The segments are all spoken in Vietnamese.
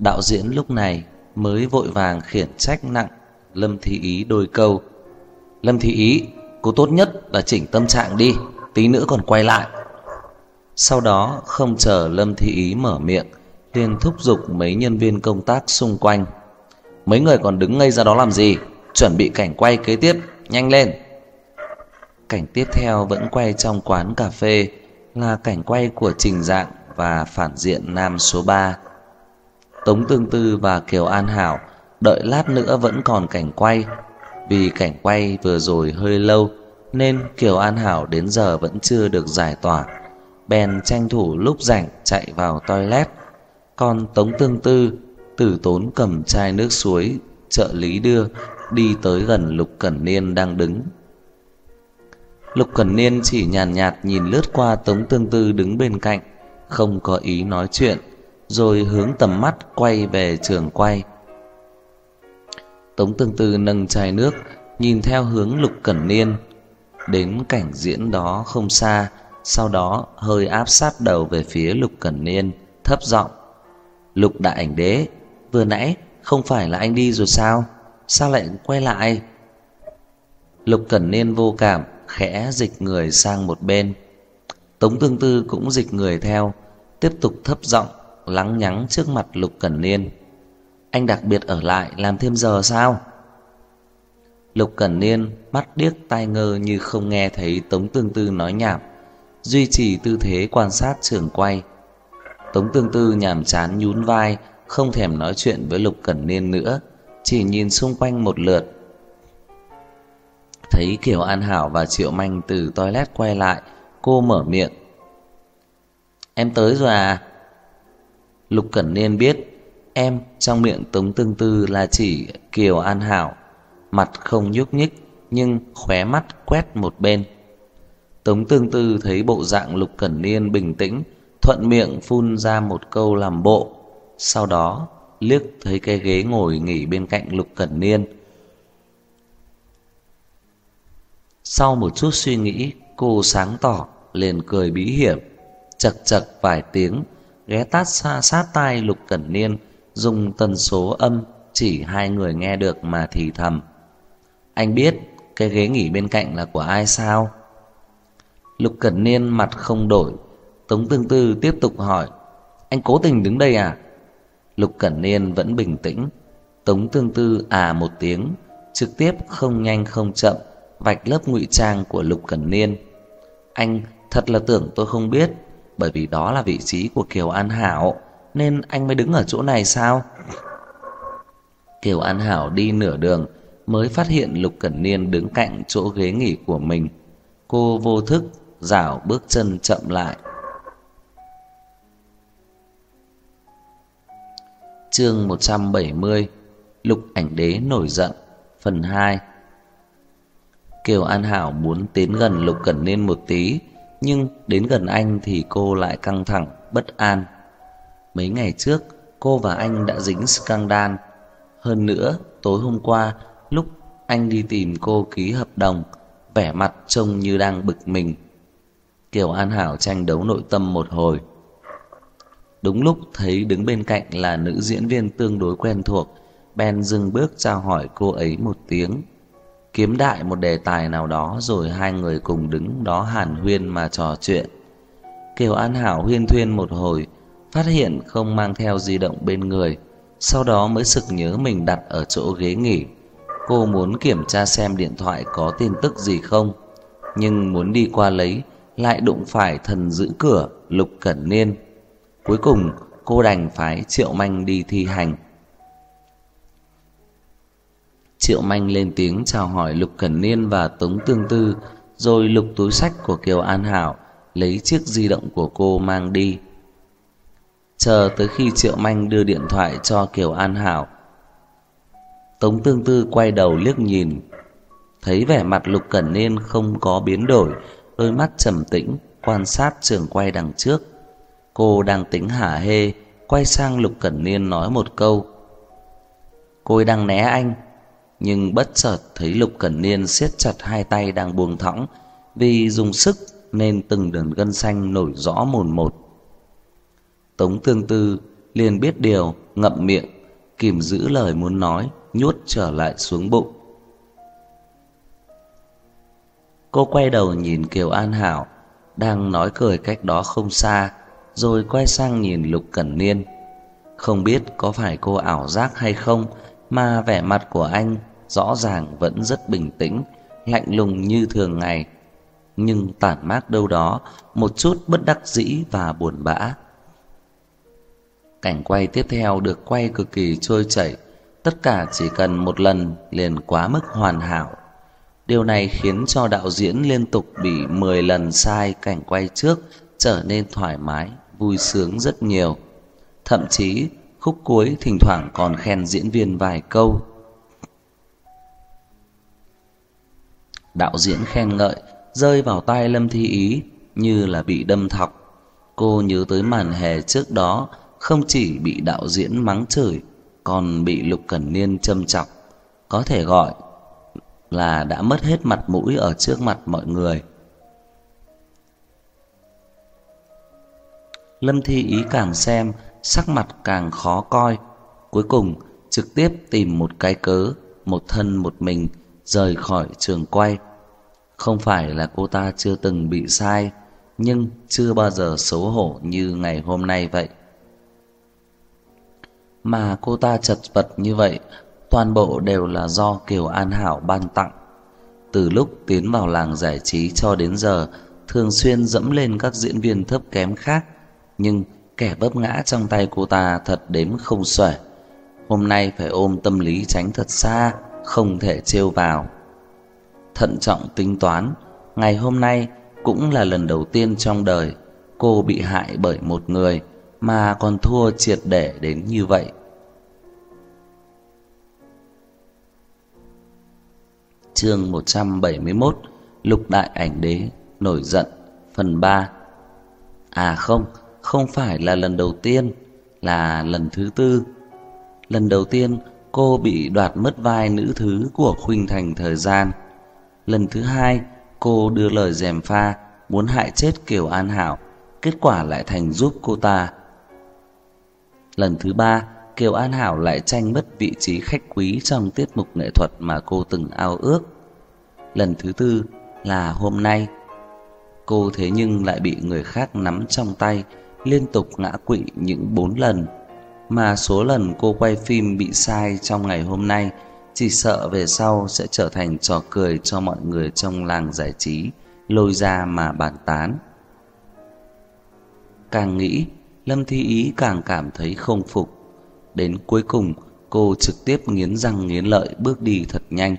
Đạo diễn lúc này mới vội vàng khiển trách nặng Lâm Thị Ý đôi câu. Lâm Thị Ý, cô tốt nhất là chỉnh tâm trạng đi, tí nữa còn quay lại. Sau đó không chờ Lâm Thị Ý mở miệng, liền thúc giục mấy nhân viên công tác xung quanh. Mấy người còn đứng ngây ra đó làm gì? Chuẩn bị cảnh quay kế tiếp, nhanh lên. Cảnh tiếp theo vẫn quay trong quán cà phê, là cảnh quay của Trình Dạng và phản diện nam số 3. Tống Tương Tư và Kiều An Hảo đợi lát nữa vẫn còn cảnh quay. Vì cảnh quay vừa rồi hơi lâu nên Kiều An Hảo đến giờ vẫn chưa được giải tỏa, bèn tranh thủ lúc rảnh chạy vào toilet. Còn Tống Tương Tư tử tốn cầm chai nước suối trợ lý đưa, đi tới gần Lục Cẩn Niên đang đứng. Lục Cẩn Niên chỉ nhàn nhạt nhìn lướt qua Tống Tương Tư đứng bên cạnh, không có ý nói chuyện, rồi hướng tầm mắt quay về trường quay. Tống Tương Tư nâng chai nước, nhìn theo hướng Lục Cẩn Niên. Đến cảnh diễn đó không xa, sau đó hơi áp sát đầu về phía Lục Cẩn Niên, thấp giọng. Lục đại ảnh đế, vừa nãy không phải là anh đi rồi sao? Sao lại quay lại? Lục Cẩn Niên vô cảm, khẽ dịch người sang một bên. Tống Tương Tư cũng dịch người theo, tiếp tục thấp giọng lắng nhắng trước mặt Lục Cẩn Niên. Anh đặc biệt ở lại làm thêm giờ sao? Lục Cẩn Niên mắt điếc tai ngơ như không nghe thấy Tống Tương Tư nói nhảm, duy trì tư thế quan sát trường quay. Tống Tương Tư nhàm chán nhún vai, không thèm nói chuyện với Lục Cẩn Niên nữa, chỉ nhìn xung quanh một lượt. Thấy Kiều An Hảo và Triệu Manh từ toilet quay lại, cô mở miệng. Em tới rồi à? Lục Cẩn Niên biết em trong miệng Tống Tương Tư là chỉ Kiều An Hảo, mặt không nhúc nhích nhưng khóe mắt quét một bên. Tống Tương Tư thấy bộ dạng Lục Cẩn Niên bình tĩnh, thuận miệng phun ra một câu làm bộ, sau đó liếc thấy cái ghế ngồi nghỉ bên cạnh Lục Cẩn Niên. Sau một chút suy nghĩ, cô sáng tỏ liền cười bí hiểm, chậc chậc vài tiếng, ghé sát tai Lục Cẩn Niên, dùng tần số âm chỉ hai người nghe được mà thì thầm. Anh biết cái ghế nghỉ bên cạnh là của ai sao? Lục Cẩn Niên mặt không đổi. Tống Tương Tư tiếp tục hỏi. Anh cố tình đứng đây à? Lục Cẩn Niên vẫn bình tĩnh. Tống Tương Tư à một tiếng, trực tiếp không nhanh không chậm vạch lớp ngụy trang của Lục Cẩn Niên. Anh thật là tưởng tôi không biết, bởi vì đó là vị trí của Kiều An Hảo nên anh mới đứng ở chỗ này sao? Kiều An Hảo đi nửa đường mới phát hiện Lục Cẩn Niên đứng cạnh chỗ ghế nghỉ của mình. Cô vô thức dảo bước chân chậm lại. Chương 170. Lục ảnh đế nổi giận, phần 2. Kiều An Hảo muốn tiến gần Lục Cẩn Niên một tí, nhưng đến gần anh thì cô lại căng thẳng, bất an. Mấy ngày trước cô và anh đã dính scandal. Hơn nữa tối hôm qua lúc anh đi tìm cô ký hợp đồng, vẻ mặt trông như đang bực mình. Kiều An Hảo tranh đấu nội tâm một hồi. Đúng lúc thấy đứng bên cạnh là nữ diễn viên tương đối quen thuộc, bèn dừng bước chào hỏi cô ấy một tiếng, kiếm đại một đề tài nào đó rồi hai người cùng đứng đó hàn huyên mà trò chuyện. Kiều An Hảo huyên thuyên một hồi, phát hiện không mang theo di động bên người, sau đó mới sực nhớ mình đặt ở chỗ ghế nghỉ. Cô muốn kiểm tra xem điện thoại có tin tức gì không, nhưng muốn đi qua lấy lại đụng phải thần giữ cửa Lục Cẩn Niên. Cuối cùng cô đành phái Triệu Manh đi thi hành. Triệu Manh lên tiếng chào hỏi Lục Cẩn Niên và Tống Tương Tư, rồi lục túi xách của Kiều An Hảo, lấy chiếc di động của cô mang đi. Chờ tới khi Triệu Manh đưa điện thoại cho Kiều An Hảo, Tống Tương Tư quay đầu liếc nhìn, thấy vẻ mặt Lục Cẩn Niên không có biến đổi, đôi mắt trầm tĩnh quan sát trường quay đằng trước. Cô đang tính hả hê, quay sang Lục Cẩn Niên nói một câu. Cô ấy đang né anh, nhưng bất chợt thấy Lục Cẩn Niên siết chặt hai tay đang buông thõng, vì dùng sức nên từng đường gân xanh nổi rõ mồn một. Tống Tương Tư liền biết điều, ngậm miệng, kìm giữ lời muốn nói, nuốt trở lại xuống bụng. Cô quay đầu nhìn Kiều An Hảo đang nói cười cách đó không xa, rồi quay sang nhìn Lục Cẩn Niên. Không biết có phải cô ảo giác hay không mà vẻ mặt của anh rõ ràng vẫn rất bình tĩnh, lạnh lùng như thường ngày, nhưng tản mát đâu đó một chút bất đắc dĩ và buồn bã. Cảnh quay tiếp theo được quay cực kỳ trôi chảy, tất cả chỉ cần một lần liền quá mức hoàn hảo. Điều này khiến cho đạo diễn liên tục bị 10 lần sai cảnh quay trước trở nên thoải mái, vui sướng rất nhiều. Thậm chí khúc cuối thỉnh thoảng còn khen diễn viên vài câu. Đạo diễn khen ngợi rơi vào tai Lâm Thi Ý như là bị đâm thọc. Cô nhớ tới màn hè trước đó không chỉ bị đạo diễn mắng chửi, còn bị Lục Cẩn Niên châm chọc, có thể gọi là đã mất hết mặt mũi ở trước mặt mọi người. Lâm Thi Ý càng xem sắc mặt càng khó coi, cuối cùng trực tiếp tìm một cái cớ, một thân một mình rời khỏi trường quay. Không phải là cô ta chưa từng bị sai, nhưng chưa bao giờ xấu hổ như ngày hôm nay vậy. Mà cô ta chật vật như vậy toàn bộ đều là do Kiều An Hảo ban tặng. Từ lúc tiến vào làng giải trí cho đến giờ, thường xuyên dẫm lên các diễn viên thấp kém khác, nhưng kẻ vấp ngã trong tay cô ta thật đếm không xuể. Hôm nay phải ôm tâm lý tránh thật xa, không thể trêu vào. Thận trọng tính toán, ngày hôm nay cũng là lần đầu tiên trong đời cô bị hại bởi một người mà còn thua triệt để đến như vậy. Chương 171: Lục Đại Ảnh Đế nổi giận, phần 3. À không phải là lần đầu tiên, là lần thứ tư. Lần đầu tiên cô bị đoạt mất vai nữ thứ của Khuynh Thành Thời Gian. Lần thứ hai cô đưa lời gièm pha muốn hại chết Kiều An Hảo, kết quả lại thành giúp cô ta. Lần thứ ba Kiều An Hảo lại tranh mất vị trí khách quý trong tiết mục nghệ thuật mà cô từng ao ước. Lần thứ tư là hôm nay. Cô thế nhưng lại bị người khác nắm trong tay, liên tục ngã quỵ những 4 lần. Mà số lần cô quay phim bị sai trong ngày hôm nay chỉ sợ về sau sẽ trở thành trò cười cho mọi người trong làng giải trí lôi ra mà bàn tán. Càng nghĩ, Lâm Thi Ý càng cảm thấy không phục. Đến cuối cùng cô trực tiếp nghiến răng nghiến lợi bước đi thật nhanh.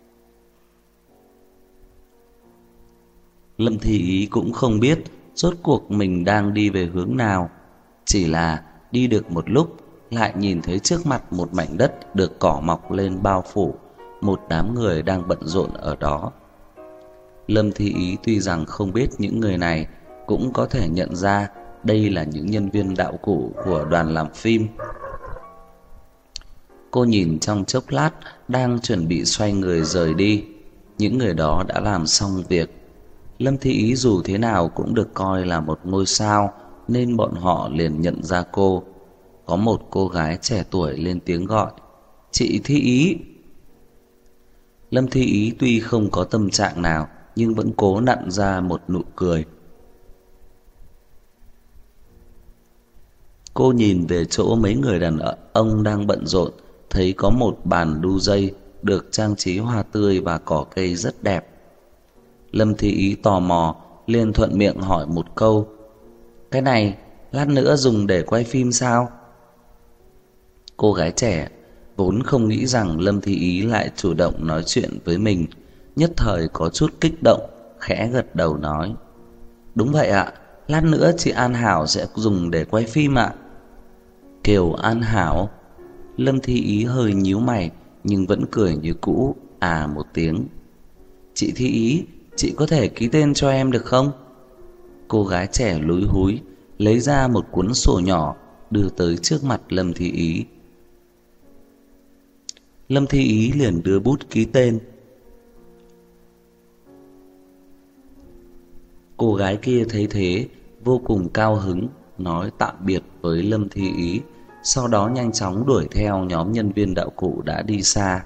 Lâm Thi Ý cũng không biết rốt cuộc mình đang đi về hướng nào, chỉ là đi được một lúc lại nhìn thấy trước mặt một mảnh đất được cỏ mọc lên bao phủ, một đám người đang bận rộn ở đó. Lâm Thi Ý tuy rằng không biết những người này, cũng có thể nhận ra đây là những nhân viên đạo cụ của đoàn làm phim. Cô nhìn trong chốc lát, đang chuẩn bị xoay người rời đi. Những người đó đã làm xong việc. Lâm Thi Ý dù thế nào cũng được coi là một ngôi sao, nên bọn họ liền nhận ra cô. Có một cô gái trẻ tuổi lên tiếng gọi: "Chị Thi Ý." Lâm Thi Ý tuy không có tâm trạng nào, nhưng vẫn cố nặn ra một nụ cười. Cô nhìn về chỗ mấy người đàn ông đang bận rộn, thấy có một bàn đu dây được trang trí hoa tươi và cỏ cây rất đẹp. Lâm Thi Ý tò mò, liền thuận miệng hỏi một câu: "Cái này lát nữa dùng để quay phim sao?" Cô gái trẻ vốn không nghĩ rằng Lâm Thi Ý lại chủ động nói chuyện với mình, nhất thời có chút kích động, khẽ gật đầu nói: "Đúng vậy ạ, lát nữa chị An Hảo sẽ dùng để quay phim ạ." Kiều An Hảo? Lâm Thi Ý hơi nhíu mày nhưng vẫn cười như cũ, à một tiếng. "Chị Thi Ý, chị có thể ký tên cho em được không?" Cô gái trẻ lúi húi lấy ra một cuốn sổ nhỏ đưa tới trước mặt Lâm Thi Ý. Lâm Thi Ý liền đưa bút ký tên. Cô gái kia thấy thế vô cùng cao hứng, nói tạm biệt với Lâm Thi Ý, sau đó nhanh chóng đuổi theo nhóm nhân viên đạo cụ đã đi xa.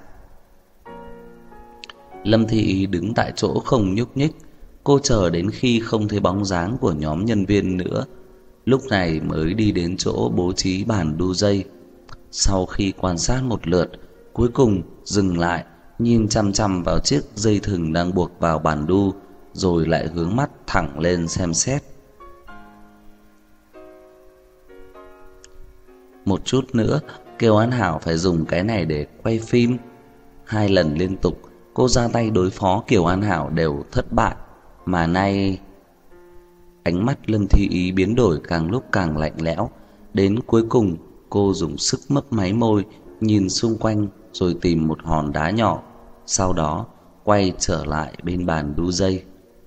Lâm Thi Ý đứng tại chỗ không nhúc nhích. Cô chờ đến khi không thấy bóng dáng của nhóm nhân viên nữa, lúc này mới đi đến chỗ bố trí bàn đu dây. Sau khi quan sát một lượt, cuối cùng dừng lại, nhìn chằm chằm vào chiếc dây thừng đang buộc vào bàn đu, rồi lại hướng mắt thẳng lên xem xét. Một chút nữa Kiều An Hảo phải dùng cái này để quay phim. 2 lần liên tục cô ra tay đối phó Kiều An Hảo đều thất bại, mà nay ánh mắt Lâm Thi Ý biến đổi càng lúc càng lạnh lẽo. Đến cuối cùng cô dùng sức mấp máy môi, nhìn xung quanh rồi tìm một hòn đá nhỏ, sau đó quay trở lại bên bàn đu dây.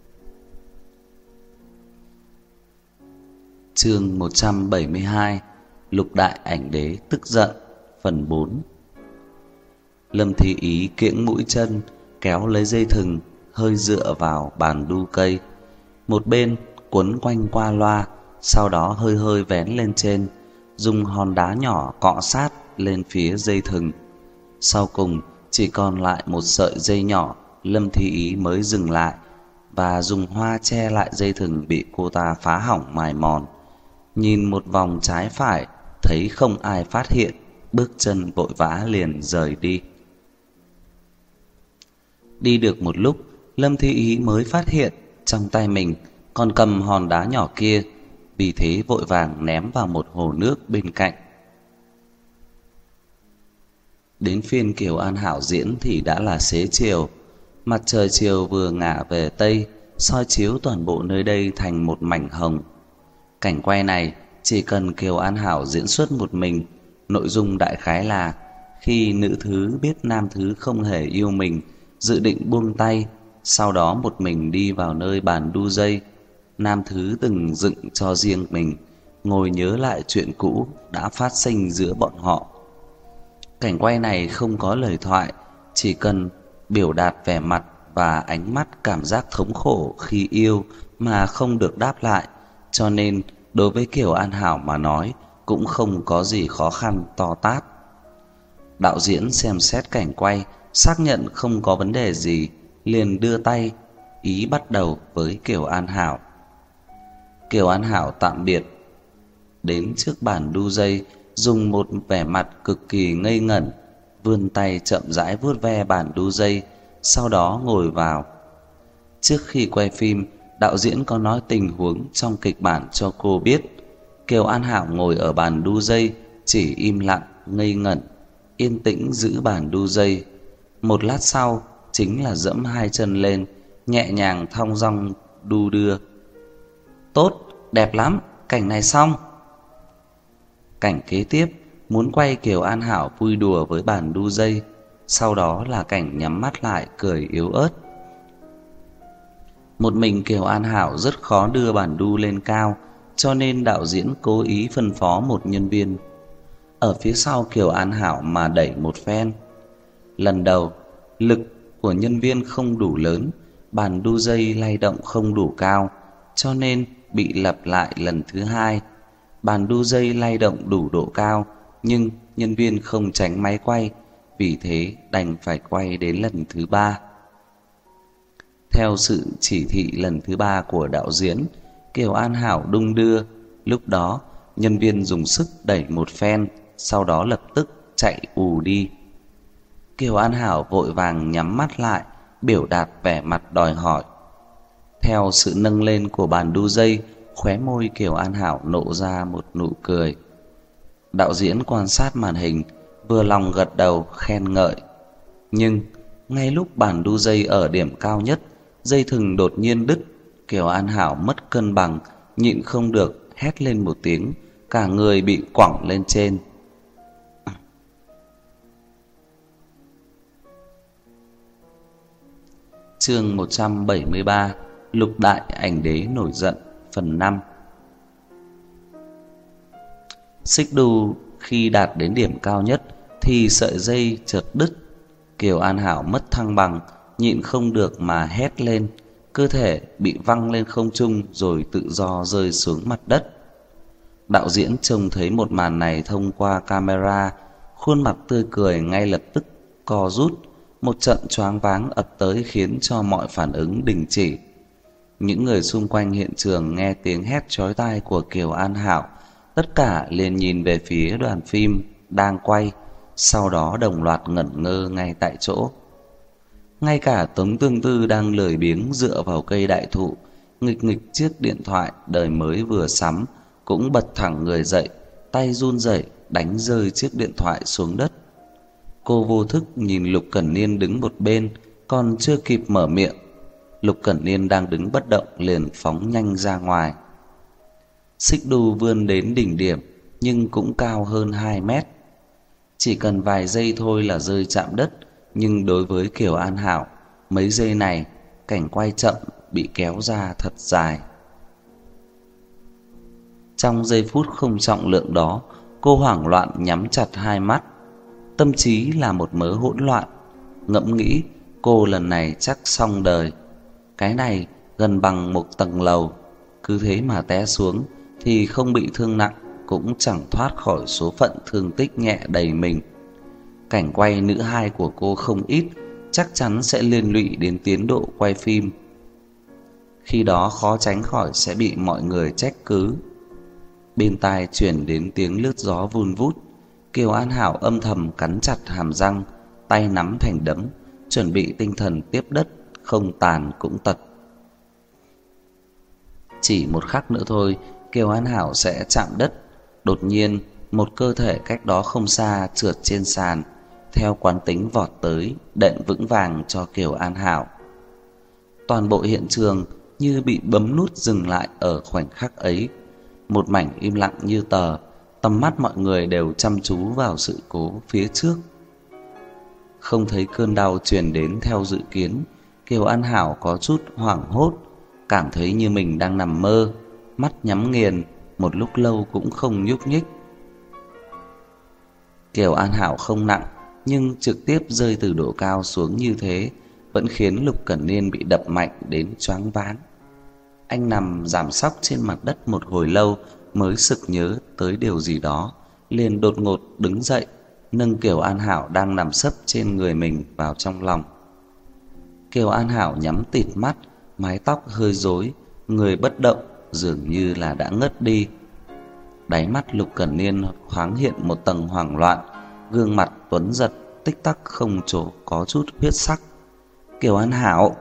Chương 172: Lục Đại Ảnh Đế tức giận, phần 4. Lâm Thi Ý kiễng mũi chân, kéo lấy dây thừng, hơi dựa vào bàn đu cây, một bên quấn quanh qua loa, sau đó hơi hơi vén lên trên, dùng hòn đá nhỏ cọ sát lên phía dây thừng. Sau cùng chỉ còn lại một sợi dây nhỏ, Lâm Thi Ý mới dừng lại và dùng hoa che lại dây thừng bị cô ta phá hỏng mài mòn. Nhìn một vòng trái phải, thấy không ai phát hiện, bước chân vội vã liền rời đi. Đi được một lúc, Lâm Thi Ý mới phát hiện trong tay mình còn cầm hòn đá nhỏ kia, vì thế vội vàng ném vào một hồ nước bên cạnh. Đến phiên Kiều An Hảo diễn thì đã là xế chiều. Mặt trời chiều vừa ngả về tây, soi chiếu toàn bộ nơi đây thành một mảnh hồng. Cảnh quay này chỉ cần Kiều An Hảo diễn xuất một mình. Nội dung đại khái là khi nữ thứ biết nam thứ không hề yêu mình, dự định buông tay, sau đó một mình đi vào nơi bàn đu dây nam thứ từng dựng cho riêng mình, ngồi nhớ lại chuyện cũ đã phát sinh giữa bọn họ. Cảnh quay này không có lời thoại, chỉ cần biểu đạt vẻ mặt và ánh mắt cảm giác thống khổ khi yêu mà không được đáp lại, cho nên đối với Kiều An Hảo mà nói cũng không có gì khó khăn to tát. Đạo diễn xem xét cảnh quay, xác nhận không có vấn đề gì, liền đưa tay ý bắt đầu với Kiều An Hảo. Kiều An Hảo tạm biệt đến trước bàn đu dây, dùng một vẻ mặt cực kỳ ngây ngẩn, vươn tay chậm rãi vuốt ve bàn đu dây, sau đó ngồi vào. Trước khi quay phim, đạo diễn có nói tình huống trong kịch bản cho cô biết. Kiều An Hảo ngồi ở bàn đu dây, chỉ im lặng, ngây ngẩn, yên tĩnh giữ bàn đu dây. Một lát sau, chính là giẫm 2 chân lên, nhẹ nhàng thong dong đu đưa. Tốt, đẹp lắm, cảnh này xong. Cảnh kế tiếp muốn quay Kiều An Hảo vui đùa với bàn đu dây, sau đó là cảnh nhắm mắt lại cười yếu ớt. Một mình Kiều An Hảo rất khó đưa bàn đu lên cao, cho nên đạo diễn cố ý phân phó một nhân viên ở phía sau Kiều An Hảo mà đẩy một phen. Lần đầu, lực của nhân viên không đủ lớn, bàn đu dây lay động không đủ cao, cho nên bị lặp lại lần thứ 2. Bàn đu dây lay động đủ độ cao, nhưng nhân viên không tránh máy quay, vì thế đành phải quay đến lần thứ 3. Theo sự chỉ thị lần thứ 3 của đạo diễn, Kiều An Hảo đung đưa. Lúc đó, nhân viên dùng sức đẩy một phen, sau đó lập tức chạy ù đi. Kiều An Hảo vội vàng nhắm mắt lại, biểu đạt vẻ mặt đòi hỏi. Theo sự nâng lên của bàn đu dây, khóe môi Kiều An Hảo nộ ra một nụ cười. Đạo diễn quan sát màn hình, vừa lòng gật đầu khen ngợi. Nhưng ngay lúc bàn đu dây ở điểm cao nhất, dây thừng đột nhiên đứt. Kiều An Hảo mất cân bằng, nhịn không được hét lên một tiếng, cả người bị quẳng lên trên. Chương 173: Lục Đại Ảnh Đế nổi giận, phần 5. Xích đu khi đạt đến điểm cao nhất thì sợi dây chợt đứt. Kiều An Hảo mất thăng bằng, nhịn không được mà hét lên, cơ thể bị văng lên không trung rồi tự do rơi xuống mặt đất. Đạo diễn trông thấy một màn này thông qua camera, khuôn mặt tươi cười ngay lập tức co rút. Một trận choáng váng ập tới khiến cho mọi phản ứng đình chỉ. Những người xung quanh hiện trường nghe tiếng hét chói tai của Kiều An Hảo, tất cả liền nhìn về phía đoàn phim đang quay, sau đó đồng loạt ngẩn ngơ ngay tại chỗ. Ngay cả Tống Tương Tư đang lười biếng dựa vào cây đại thụ, nghịch nghịch chiếc điện thoại đời mới vừa sắm, cũng bật thẳng người dậy, tay run rẩy đánh rơi chiếc điện thoại xuống đất. Cô vô thức nhìn Lục Cẩn Niên đứng một bên, còn chưa kịp mở miệng, Lục Cẩn Niên đang đứng bất động liền phóng nhanh ra ngoài. Xích đu vươn đến đỉnh điểm nhưng cũng cao hơn 2 mét. Chỉ cần vài giây thôi là rơi chạm đất, nhưng đối với Kiều An Hảo, mấy giây này cảnh quay chậm bị kéo ra thật dài. Trong giây phút không trọng lượng đó, cô hoảng loạn nhắm chặt hai mắt, tâm trí là một mớ hỗn loạn. Ngẫm nghĩ cô lần này chắc xong đời. Cái này gần bằng một tầng lầu, cứ thế mà té xuống thì không bị thương nặng cũng chẳng thoát khỏi số phận thương tích nhẹ đầy mình. Cảnh quay nữ hai của cô không ít, chắc chắn sẽ liên lụy đến tiến độ quay phim. Khi đó khó tránh khỏi sẽ bị mọi người trách cứ. Bên tai truyền đến tiếng lướt gió vun vút. Kiều An Hảo âm thầm cắn chặt hàm răng, tay nắm thành đấm, chuẩn bị tinh thần tiếp đất, không tàn cũng tật. Chỉ một khắc nữa thôi, Kiều An Hảo sẽ chạm đất. Đột nhiên, một cơ thể cách đó không xa trượt trên sàn, theo quán tính vọt tới, đệm vững vàng cho Kiều An Hảo. Toàn bộ hiện trường như bị bấm nút dừng lại ở khoảnh khắc ấy. Một mảnh im lặng như tờ, tầm mắt mọi người đều chăm chú vào sự cố phía trước. Không thấy cơn đau truyền đến theo dự kiến, Kiều An Hảo có chút hoảng hốt, cảm thấy như mình đang nằm mơ, mắt nhắm nghiền, một lúc lâu cũng không nhúc nhích. Kiều An Hảo không nặng, nhưng trực tiếp rơi từ độ cao xuống như thế vẫn khiến Lục Cẩn Niên bị đập mạnh đến choáng váng. Anh nằm giảm sóc trên mặt đất một hồi lâu mới sực nhớ tới điều gì đó, liền đột ngột đứng dậy, nâng Kiều An Hảo đang nằm sấp trên người mình vào trong lòng. Kiều An Hảo nhắm tịt mắt, mái tóc hơi rối, người bất động, dường như là đã ngất đi. Đáy mắt Lục Cẩn Niên thoáng hiện một tầng hoảng loạn, gương mặt tuấn giật tích tắc không chỗ có chút huyết sắc. Kiều An Hảo.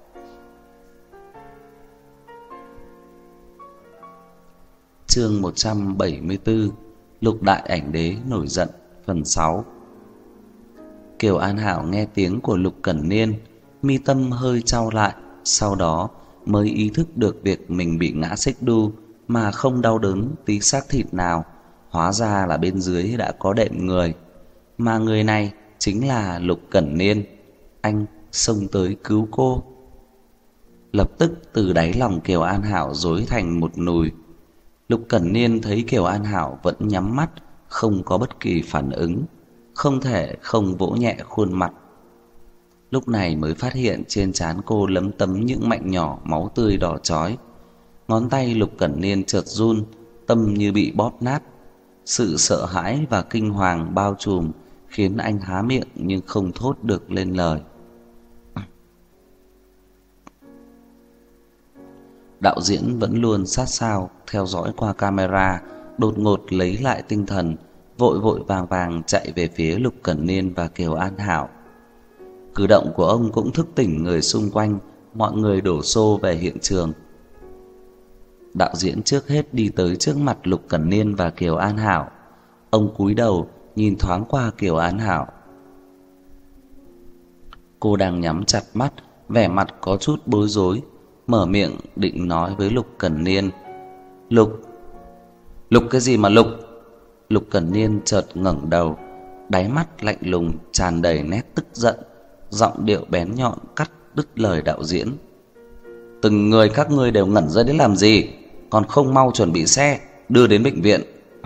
Chương 174, Lục Đại Ảnh Đế nổi giận, phần 6. Kiều An Hảo nghe tiếng của Lục Cẩn Niên, mi tâm hơi chau lại, sau đó mới ý thức được việc mình bị ngã xích đu mà không đau đớn tí xác thịt nào. Hóa ra là bên dưới đã có đệm người, mà người này chính là Lục Cẩn Niên. Anh xông tới cứu cô. Lập tức từ đáy lòng Kiều An Hảo rối thành một nùi. Lục Cẩn Niên thấy Kiều An Hảo vẫn nhắm mắt, không có bất kỳ phản ứng, không thể không vỗ nhẹ khuôn mặt. Lúc này mới phát hiện trên trán cô lấm tấm những mạch nhỏ máu tươi đỏ chói. Ngón tay Lục Cẩn Niên chợt run, tâm như bị bóp nát. Sự sợ hãi và kinh hoàng bao trùm khiến anh há miệng nhưng không thốt được lên lời. Đạo diễn vẫn luôn sát sao theo dõi qua camera, đột ngột lấy lại tinh thần, vội vội vàng vàng chạy về phía Lục Cẩn Niên và Kiều An Hảo. Cử động của ông cũng thức tỉnh người xung quanh, mọi người đổ xô về hiện trường. Đạo diễn trước hết đi tới trước mặt Lục Cẩn Niên và Kiều An Hảo. Ông cúi đầu nhìn thoáng qua Kiều An Hảo. Cô đang nhắm chặt mắt, vẻ mặt có chút bối rối, mở miệng định nói với Lục Cẩn Niên. Lục cái gì mà Lục? Lục Cẩn Niên chợt ngẩng đầu, đáy mắt lạnh lùng tràn đầy nét tức giận, giọng điệu bén nhọn cắt đứt lời đạo diễn. Từng người các ngươi đều ngẩn ra đến làm gì, còn không mau chuẩn bị xe đưa đến bệnh viện.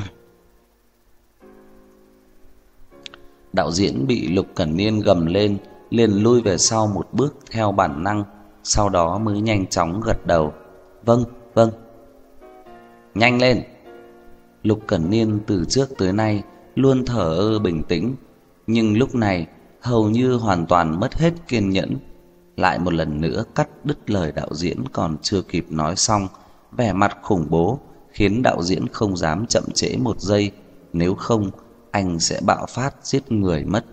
Đạo diễn bị Lục Cẩn Niên gầm lên, liền lui về sau một bước theo bản năng, sau đó mới nhanh chóng gật đầu. Vâng, vâng. Nhanh lên. Lục Cẩn Niên từ trước tới nay luôn thờ ơ bình tĩnh, nhưng lúc này hầu như hoàn toàn mất hết kiên nhẫn. Lại một lần nữa cắt đứt lời đạo diễn còn chưa kịp nói xong, vẻ mặt khủng bố khiến đạo diễn không dám chậm trễ một giây, nếu không anh sẽ bạo phát giết người mất.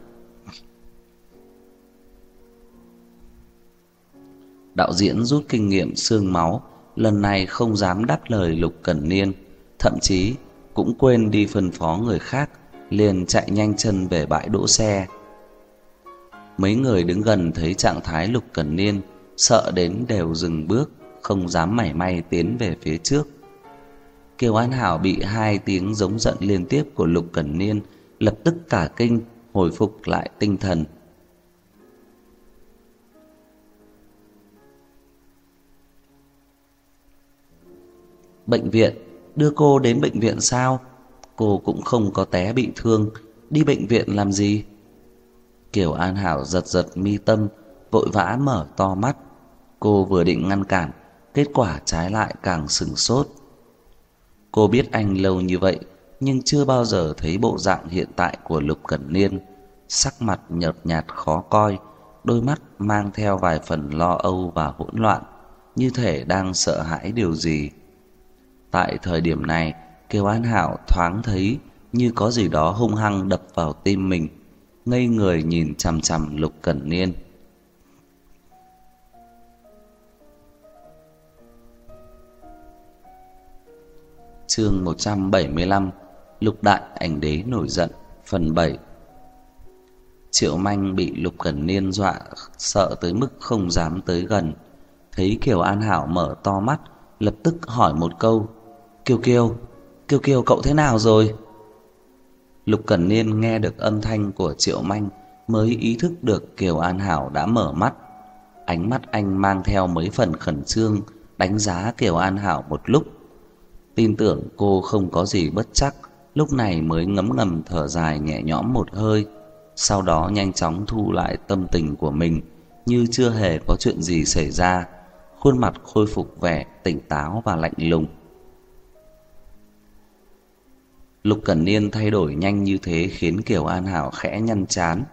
Đạo diễn rút kinh nghiệm xương máu, lần này không dám đáp lời Lục Cẩn Niên, thậm chí cũng quên đi phân phó người khác, liền chạy nhanh chân về bãi đỗ xe. Mấy người đứng gần thấy trạng thái Lục Cẩn Niên, sợ đến đều dừng bước, không dám mảy may tiến về phía trước. Kiều An Hảo bị 2 tiếng giống giận liên tiếp của Lục Cẩn Niên lập tức cả kinh, hồi phục lại tinh thần. Bệnh viện? Đưa cô đến bệnh viện sao? Cô cũng không có té bị thương, đi bệnh viện làm gì? Kiều An Hảo giật giật mi tâm, vội vã mở to mắt. Cô vừa định ngăn cản, kết quả trái lại càng sửng sốt. Cô biết anh lâu như vậy, nhưng chưa bao giờ thấy bộ dạng hiện tại của Lục Cẩn Niên. Sắc mặt nhợt nhạt khó coi, đôi mắt mang theo vài phần lo âu và hỗn loạn, như thể đang sợ hãi điều gì. Tại thời điểm này, Kiều An Hảo thoáng thấy như có gì đó hung hăng đập vào tim mình, ngây người nhìn chằm chằm Lục Cẩn Niên. Chương 175: Lục Đại Ảnh Đế nổi giận, phần 7. Triệu Manh bị Lục Cẩn Niên dọa sợ tới mức không dám tới gần. Thấy Kiều An Hảo mở to mắt, lập tức hỏi một câu: Kiều Kiều cậu thế nào rồi? Lục Cẩn Niên nghe được âm thanh của Triệu Manh mới ý thức được Kiều An Hảo đã mở mắt. Ánh mắt anh mang theo mấy phần khẩn trương, đánh giá Kiều An Hảo một lúc. Tin tưởng cô không có gì bất trắc, lúc này mới ngấm ngầm thở dài nhẹ nhõm một hơi, sau đó nhanh chóng thu lại tâm tình của mình, như chưa hề có chuyện gì xảy ra, khuôn mặt khôi phục vẻ tỉnh táo và lạnh lùng. Lục Cẩn Niên thay đổi nhanh như thế khiến Kiều An Hảo khẽ nhăn trán.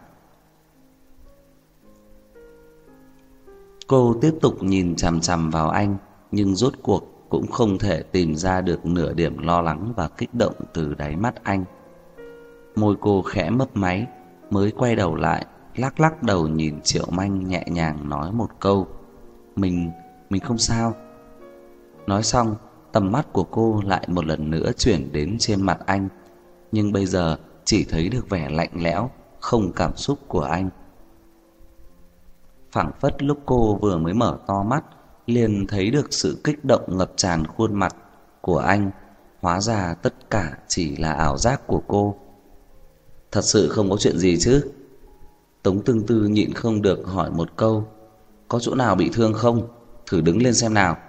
Cô tiếp tục nhìn chằm chằm vào anh, nhưng rốt cuộc cũng không thể tìm ra được nửa điểm lo lắng và kích động từ đáy mắt anh. Môi cô khẽ mấp máy, mới quay đầu lại, lắc lắc đầu nhìn Triệu Manh, nhẹ nhàng nói một câu: Mình không sao. Nói xong, tầm mắt của cô lại một lần nữa chuyển đến trên mặt anh, nhưng bây giờ chỉ thấy được vẻ lạnh lẽo, không cảm xúc của anh. Phảng phất lúc cô vừa mới mở to mắt, liền thấy được sự kích động ngập tràn khuôn mặt của anh. Hóa ra tất cả chỉ là ảo giác của cô. Thật sự không có chuyện gì chứ? Tống Tương Tư nhịn không được hỏi một câu: Có chỗ nào bị thương không? Thử đứng lên xem nào.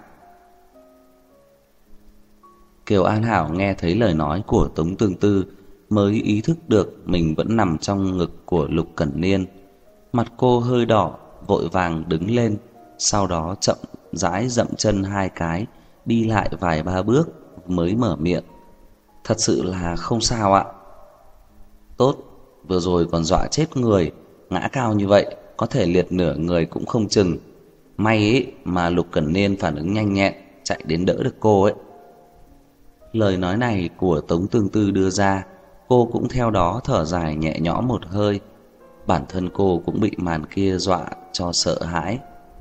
Kiều An Hảo nghe thấy lời nói của Tống Tương Tư mới ý thức được mình vẫn nằm trong ngực của Lục Cẩn Niên. Mặt cô hơi đỏ, vội vàng đứng lên, sau đó chậm rãi dậm chân 2 cái, đi lại vài ba bước mới mở miệng: Thật sự là không sao ạ. Tốt, vừa rồi còn dọa chết người, ngã cao như vậy có thể liệt nửa người cũng không chừng. May ấy mà Lục Cẩn Niên phản ứng nhanh nhẹn, chạy đến đỡ được cô ấy. Lời nói này của Tống Tương Tư đưa ra, cô cũng theo đó thở dài nhẹ nhõm một hơi. Bản thân cô cũng bị màn kia dọa cho sợ hãi.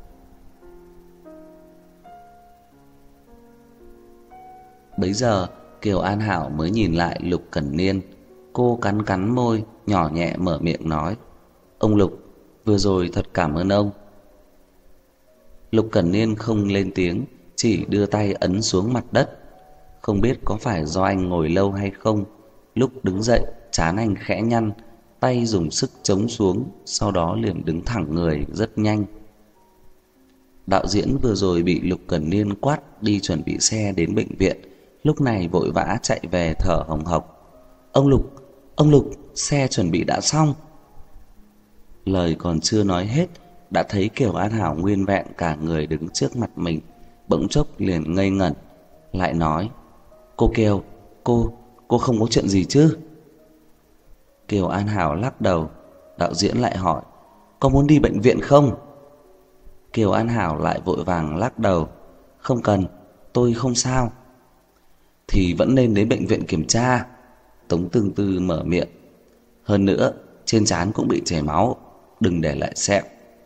Bấy giờ Kiều An Hảo mới nhìn lại Lục Cẩn Niên. Cô cắn cắn môi, nhỏ nhẹ mở miệng nói: Ông Lục, vừa rồi thật cảm ơn ông. Lục Cẩn Niên không lên tiếng, chỉ đưa tay ấn xuống mặt đất. Không biết có phải do anh ngồi lâu hay không, lúc đứng dậy trán anh khẽ nhăn, tay dùng sức chống xuống, sau đó liền đứng thẳng người rất nhanh. Đạo diễn vừa rồi bị Lục Cẩn Niên quát đi chuẩn bị xe đến bệnh viện, lúc này vội vã chạy về thở hồng hộc: Ông Lục, xe chuẩn bị đã xong. Lời còn chưa nói hết, đã thấy Kiều An Hảo nguyên vẹn cả người đứng trước mặt mình, bỗng chốc liền ngây ngẩn, lại nói: Cô Kiều, cô không có chuyện gì chứ? Kiều An Hảo lắc đầu. Đạo diễn lại hỏi, có muốn đi bệnh viện không? Kiều An Hảo lại vội vàng lắc đầu, không cần, tôi không sao. Thì vẫn nên đến bệnh viện kiểm tra. Tống Tương Tư mở miệng. Hơn nữa, trên trán cũng bị chảy máu, đừng để lại sẹo.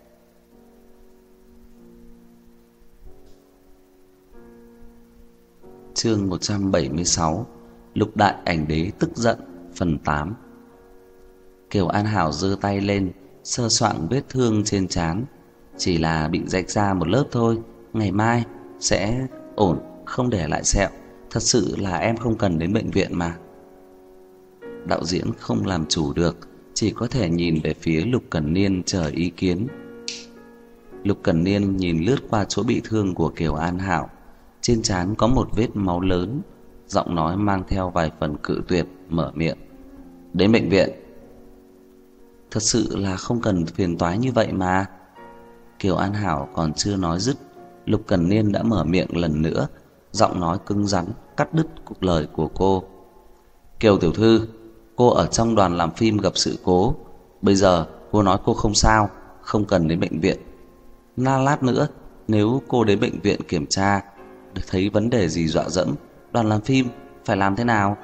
Chương 176. Lục Đại Ảnh Đế tức giận, phần 8. Kiều An Hảo giơ tay lên, sơ soạng vết thương trên trán. Chỉ là bị rạch ra một lớp thôi, ngày mai sẽ ổn, không để lại sẹo. Thật sự là em không cần đến bệnh viện mà. Đạo diễn không làm chủ được, chỉ có thể nhìn về phía Lục Cẩn Niên chờ ý kiến. Lục Cẩn Niên nhìn lướt qua chỗ bị thương của Kiều An Hảo. Trên trán có một vết máu lớn, giọng nói mang theo vài phần cự tuyệt, mở miệng. Đến bệnh viện. Thật sự là không cần phiền toái như vậy mà. Kiều An Hảo còn chưa nói dứt, Lục Cẩn Niên đã mở miệng lần nữa, giọng nói cứng rắn cắt đứt cuộc lời của cô. Kiều tiểu thư, cô ở trong đoàn làm phim gặp sự cố. Bây giờ cô nói cô không sao, không cần đến bệnh viện. Lát nữa nếu cô đến bệnh viện kiểm tra thấy vấn đề gì dọa dẫm, đoàn làm phim phải làm thế nào?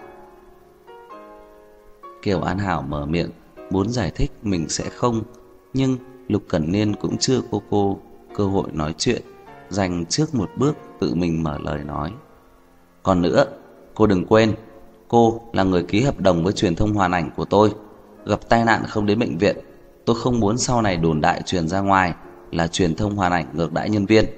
Kiều An Hảo mở miệng muốn giải thích mình sẽ không, nhưng Lục Cẩn Niên cũng chưa cho cô cơ hội nói chuyện, dành trước một bước tự mình mở lời nói. Còn nữa, cô đừng quên, cô là người ký hợp đồng với truyền thông Hoàn Ảnh của tôi. Gặp tai nạn không đến bệnh viện, tôi không muốn sau này đồn đại truyền ra ngoài là truyền thông Hoàn Ảnh ngược đãi nhân viên.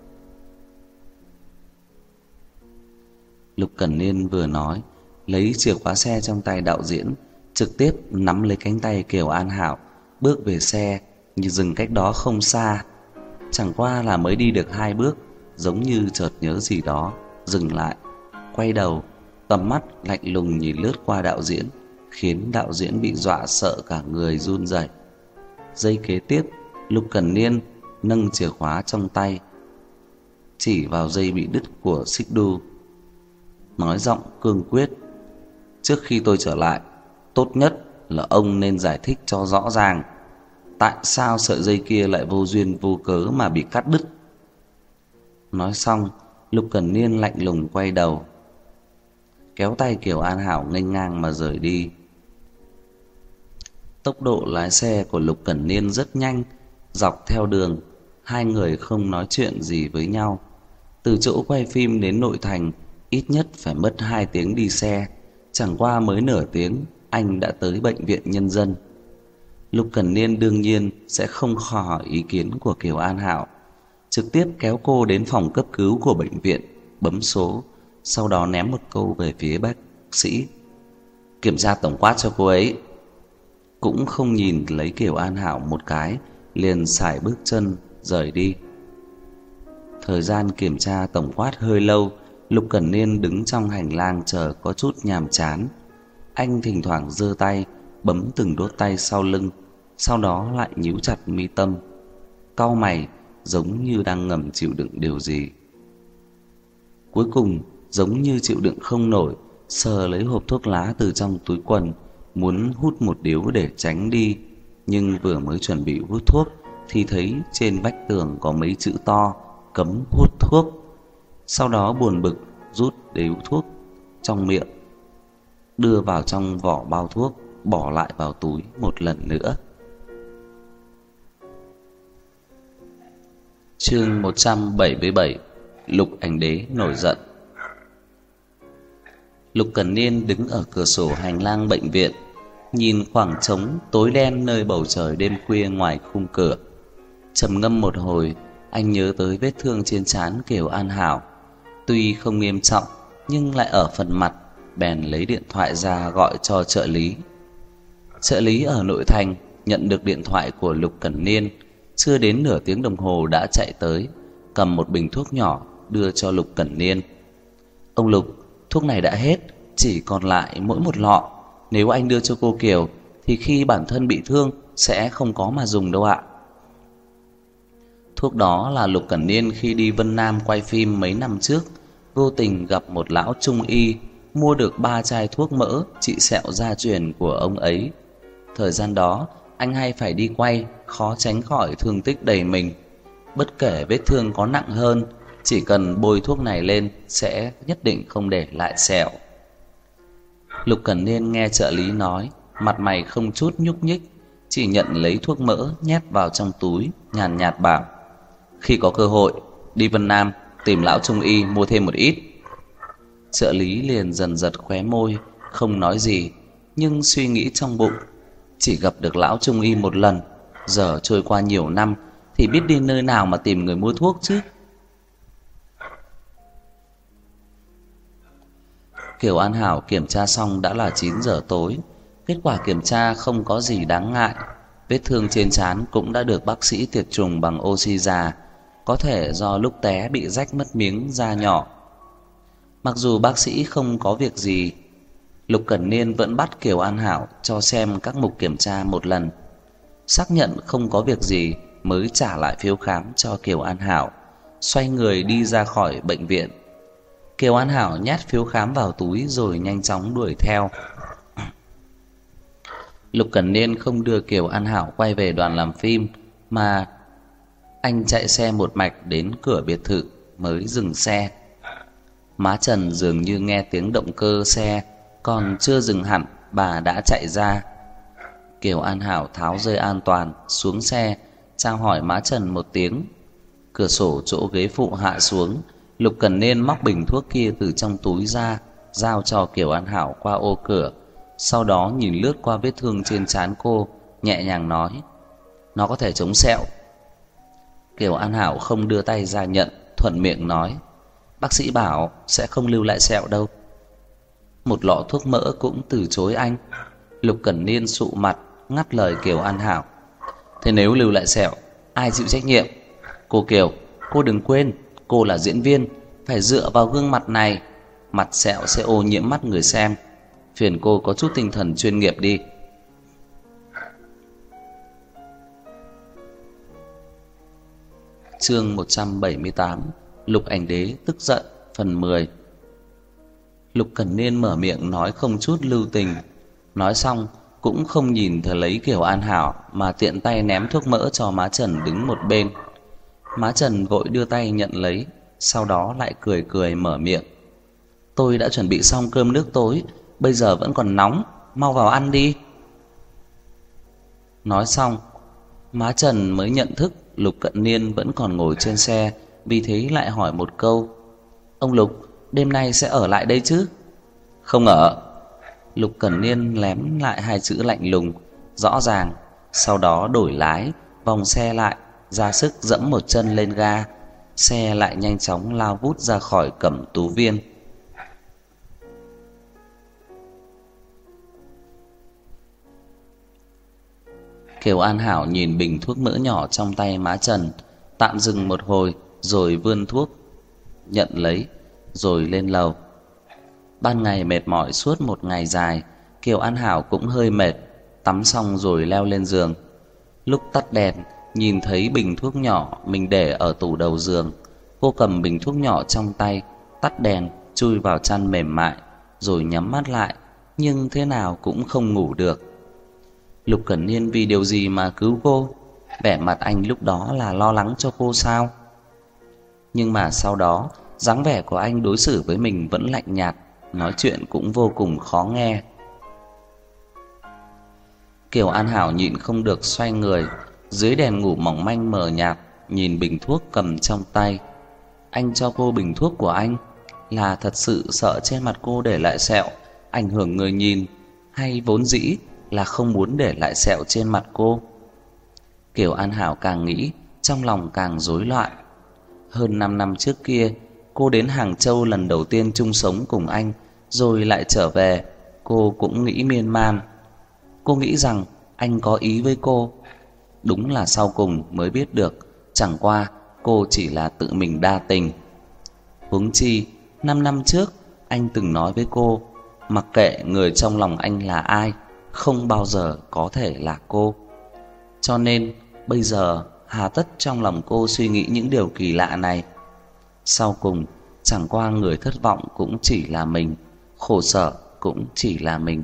Lục Cẩn Niên vừa nói, lấy chìa khóa xe trong tay đạo diễn, trực tiếp nắm lấy cánh tay Kiều An Hảo, bước về xe, như dừng cách đó không xa. Chẳng qua là mới đi được 2 bước, giống như chợt nhớ gì đó, dừng lại, quay đầu, tầm mắt lạnh lùng nhìn lướt qua đạo diễn, khiến đạo diễn bị dọa sợ cả người run rẩy. Giây kế tiếp, Lục Cẩn Niên nâng chìa khóa trong tay, chỉ vào dây bị đứt của xích đu, nói giọng cương quyết. Trước khi tôi trở lại, tốt nhất là ông nên giải thích cho rõ ràng tại sao sợi dây kia lại vô duyên vô cớ mà bị cắt đứt. Nói xong, Lục Cẩn Niên lạnh lùng quay đầu, kéo tay Kiều An Hảo nghênh ngang mà rời đi. Tốc độ lái xe của Lục Cẩn Niên rất nhanh, dọc theo đường, hai người không nói chuyện gì với nhau. Từ chỗ quay phim đến nội thành, ít nhất phải mất 2 tiếng đi xe. Chẳng qua mới nửa tiếng, anh đã tới bệnh viện nhân dân. Lục Cẩn Niên đương nhiên sẽ không hỏi ý kiến của Kiều An Hảo, trực tiếp kéo cô đến phòng cấp cứu của bệnh viện, bấm số, sau đó ném một câu về phía bác sĩ. Kiểm tra tổng quát cho cô ấy. Cũng không nhìn lấy Kiều An Hảo một cái, liền sải bước chân rời đi. Thời gian kiểm tra tổng quát hơi lâu, Lục Cẩn Niên đứng trong hành lang chờ có chút nhàm chán. Anh thỉnh thoảng giơ tay bấm từng đốt tay sau lưng, sau đó lại nhíu chặt mi tâm, cau mày giống như đang ngầm chịu đựng điều gì. Cuối cùng giống như chịu đựng không nổi, sờ lấy hộp thuốc lá từ trong túi quần, muốn hút một điếu để tránh đi. Nhưng vừa mới chuẩn bị hút thuốc thì thấy trên vách tường có mấy chữ to cấm hút thuốc. Sau đó buồn bực rút điếu thuốc trong miệng, đưa vào trong vỏ bao thuốc, bỏ lại vào túi một lần nữa. Chương 177. Lục Ảnh Đế nổi giận. Lục Cẩn Niên đứng ở cửa sổ hành lang bệnh viện, nhìn khoảng trống tối đen nơi bầu trời đêm khuya ngoài khung cửa. Trầm ngâm một hồi, anh nhớ tới vết thương trên trán Kiều An Hảo, tuy không nghiêm trọng nhưng lại ở phần mặt, bèn lấy điện thoại ra gọi cho trợ lý. Trợ lý ở nội thành nhận được điện thoại của Lục Cẩn Niên, chưa đến nửa tiếng đồng hồ đã chạy tới, cầm một bình thuốc nhỏ đưa cho Lục Cẩn Niên. Ông Lục, thuốc này đã hết, chỉ còn lại mỗi một lọ. Nếu anh đưa cho cô Kiều thì khi bản thân bị thương sẽ không có mà dùng đâu ạ. Thuốc đó là Lục Cẩn Niên khi đi Vân Nam quay phim mấy năm trước, vô tình gặp một lão trung y mua được 3 chai thuốc mỡ trị sẹo gia truyền của ông ấy. Thời gian đó, anh hay phải đi quay, khó tránh khỏi thương tích đầy mình. Bất kể vết thương có nặng hơn, chỉ cần bôi thuốc này lên sẽ nhất định không để lại sẹo. Lục Cẩn Niên nghe trợ lý nói, mặt mày không chút nhúc nhích, chỉ nhận lấy thuốc mỡ nhét vào trong túi, nhàn nhạt bảo: khi có cơ hội đi Vân Nam tìm lão trung y mua thêm một ít. Trợ lý liền dần giật khóe môi, không nói gì, nhưng suy nghĩ trong bụng, chỉ gặp được lão trung y một lần, giờ trôi qua nhiều năm thì biết đi nơi nào mà tìm người mua thuốc chứ. Kiều An Hảo kiểm tra xong đã là 9 giờ tối. Kết quả kiểm tra không có gì đáng ngại. Vết thương trên trán cũng đã được bác sĩ tiệt trùng bằng oxy già, có thể do lúc té bị rách mất miếng da nhỏ. Mặc dù bác sĩ không có việc gì, Lục Cẩn Niên vẫn bắt Kiều An Hảo cho xem các mục kiểm tra một lần. Xác nhận không có việc gì mới trả lại phiếu khám cho Kiều An Hảo, xoay người đi ra khỏi bệnh viện. Kiều An Hảo nhét phiếu khám vào túi rồi nhanh chóng đuổi theo. Lục Cẩn Niên không đưa Kiều An Hảo quay về đoàn làm phim, mà anh chạy xe một mạch đến cửa biệt thự mới dừng xe. Má Trần dường như nghe tiếng động cơ xe, còn chưa dừng hẳn bà đã chạy ra. Kiều An Hảo tháo dây an toàn xuống xe, chào hỏi má Trần một tiếng. Cửa sổ chỗ ghế phụ hạ xuống, Lục Cẩn Niên móc bình thuốc kia từ trong túi ra, giao cho Kiều An Hảo qua ô cửa. Sau đó nhìn lướt qua vết thương trên trán cô, nhẹ nhàng nói: nó có thể chống sẹo. Kiều An Hảo không đưa tay ra nhận, thuận miệng nói: bác sĩ bảo sẽ không lưu lại sẹo đâu. Một lọ thuốc mỡ cũng từ chối anh. Lục Cẩn Niên sụ mặt ngắt lời Kiều An Hảo: thế nếu lưu lại sẹo, ai chịu trách nhiệm? Cô Kiều, cô đừng quên, cô là diễn viên, phải dựa vào gương mặt này. Mặt sẹo sẽ ô nhiễm mắt người xem. Phiền cô có chút tinh thần chuyên nghiệp đi. Chương 178. Lục Ảnh Đế tức giận phần 10. Lục Cẩn Niên mở miệng nói không chút lưu tình. Nói xong cũng không nhìn thờ lấy Kiều An Hảo, mà tiện tay ném thuốc mỡ cho má Trần đứng một bên. Má Trần vội đưa tay nhận lấy, sau đó lại cười cười mở miệng: tôi đã chuẩn bị xong cơm nước tối, bây giờ vẫn còn nóng, mau vào ăn đi. Nói xong, má Trần mới nhận thức Lục Cẩn Niên vẫn còn ngồi trên xe, vì thế lại hỏi một câu: ông Lục, đêm nay sẽ ở lại đây chứ? Không ở. Lục Cẩn Niên lém lại hai chữ lạnh lùng, rõ ràng, sau đó đổi lái, vòng xe lại, ra sức dẫm một chân lên ga. Xe lại nhanh chóng lao vút ra khỏi Cẩm Tú Viên. Kiều An Hảo nhìn bình thuốc mỡ nhỏ trong tay má Trần, tạm dừng một hồi rồi vươn thuốc, nhận lấy, rồi lên lầu. Ban ngày mệt mỏi suốt một ngày dài, Kiều An Hảo cũng hơi mệt, tắm xong rồi leo lên giường. Lúc tắt đèn, nhìn thấy bình thuốc nhỏ mình để ở tủ đầu giường, cô cầm bình thuốc nhỏ trong tay, tắt đèn, chui vào chăn mềm mại, rồi nhắm mắt lại, nhưng thế nào cũng không ngủ được. Lục Cẩn Niên vì điều gì mà cứu cô? Vẻ mặt anh lúc đó là lo lắng cho cô sao? Nhưng mà sau đó, dáng vẻ của anh đối xử với mình vẫn lạnh nhạt, nói chuyện cũng vô cùng khó nghe. Kiều An Hảo nhịn không được xoay người, dưới đèn ngủ mỏng manh mờ nhạt, nhìn bình thuốc cầm trong tay. Anh cho cô bình thuốc của anh là thật sự sợ trên mặt cô để lại sẹo, ảnh hưởng người nhìn, hay vốn dĩ là không muốn để lại sẹo trên mặt cô? Kiều An Hảo càng nghĩ, trong lòng càng rối loạn. Hơn 5 năm trước kia, cô đến Hàng Châu lần đầu tiên chung sống cùng anh, rồi lại trở về, cô cũng nghĩ miên man. Cô nghĩ rằng anh có ý với cô. Đúng là sau cùng mới biết được, chẳng qua cô chỉ là tự mình đa tình. Huống chi, 5 năm trước, anh từng nói với cô, mặc kệ người trong lòng anh là ai, không bao giờ có thể là cô. Cho nên bây giờ hà tất trong lòng cô suy nghĩ những điều kỳ lạ này. Sau cùng chẳng qua người thất vọng cũng chỉ là mình, khổ sở cũng chỉ là mình.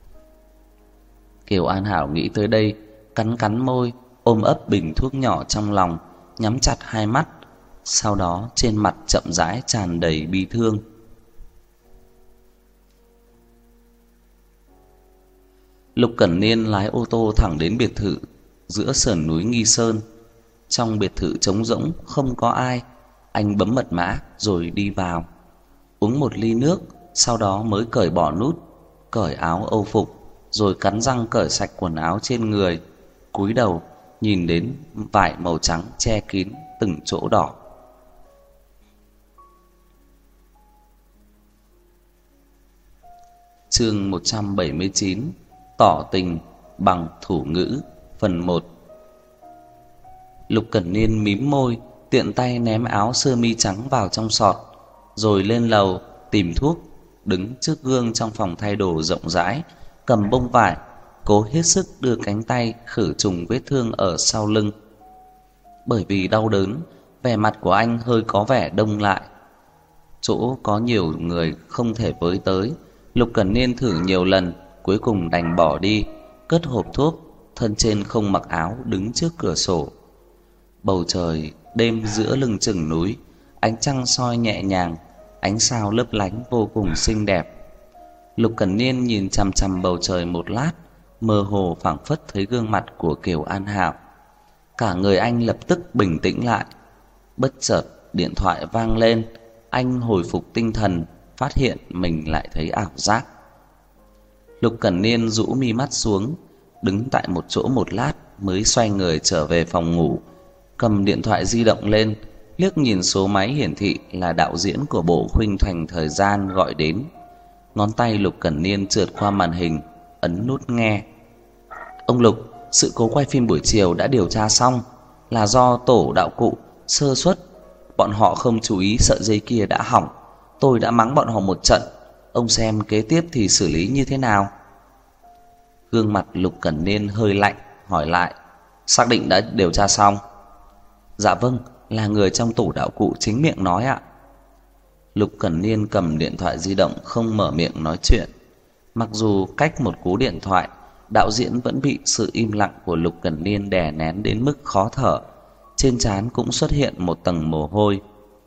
Kiều An Hảo nghĩ tới đây, cắn cắn môi, ôm ấp bình thuốc nhỏ trong lòng, nhắm chặt hai mắt. Sau đó trên mặt chậm rãi tràn đầy bi thương. Lục Cẩn Niên lái ô tô thẳng đến biệt thự giữa sườn núi Nghi Sơn. Trong biệt thự trống rỗng, không có ai. Anh bấm mật mã rồi đi vào, uống một ly nước, sau đó mới cởi bỏ nút, cởi áo âu phục, rồi cắn răng cởi sạch quần áo trên người, cúi đầu nhìn đến vải màu trắng che kín từng chỗ đỏ. Chương 179: Tỏ tình bằng thủ ngữ, phần 1. Lục Cẩn Niên mím môi, tiện tay ném áo sơ mi trắng vào trong sọt, rồi lên lầu tìm thuốc, đứng trước gương trong phòng thay đồ rộng rãi, cầm bông vải, cố hết sức đưa cánh tay khử trùng vết thương ở sau lưng. Bởi vì đau đớn, vẻ mặt của anh hơi có vẻ đông lại. Chỗ có nhiều người không thể với tới, Lục Cẩn Niên thử nhiều lần, cuối cùng đành bỏ đi, cất hộp thuốc, thân trên không mặc áo đứng trước cửa sổ. Bầu trời đêm giữa lưng chừng núi, ánh trăng soi nhẹ nhàng, ánh sao lấp lánh vô cùng xinh đẹp. Lục Cẩn Niên nhìn chằm chằm bầu trời một lát, mơ hồ phảng phất thấy gương mặt của Kiều An Hảo. Cả người anh lập tức bình tĩnh lại. Bất chợt điện thoại vang lên, anh hồi phục tinh thần, phát hiện mình lại thấy ảo giác. Lục Cẩn Niên rũ mi mắt xuống, đứng tại một chỗ một lát mới xoay người trở về phòng ngủ, cầm điện thoại di động lên, liếc nhìn số máy hiển thị là đạo diễn của bộ Khuynh Thành Thời Gian gọi đến. Ngón tay Lục Cẩn Niên trượt qua màn hình, ấn nút nghe. Ông Lục, sự cố quay phim buổi chiều đã điều tra xong, là do tổ đạo cụ sơ suất, bọn họ không chú ý sợi dây kia đã hỏng. Tôi đã mắng bọn họ một trận, ông xem kế tiếp thì xử lý như thế nào? Gương mặt Lục Cẩn Niên hơi lạnh, hỏi lại, xác định đã điều tra xong? Dạ vâng, là người trong tổ đạo cụ chính miệng nói ạ. Lục Cẩn Niên cầm điện thoại di động không mở miệng nói chuyện. Mặc dù cách một cú điện thoại, đạo diễn vẫn bị sự im lặng của Lục Cẩn Niên đè nén đến mức khó thở, trên trán cũng xuất hiện một tầng mồ hôi.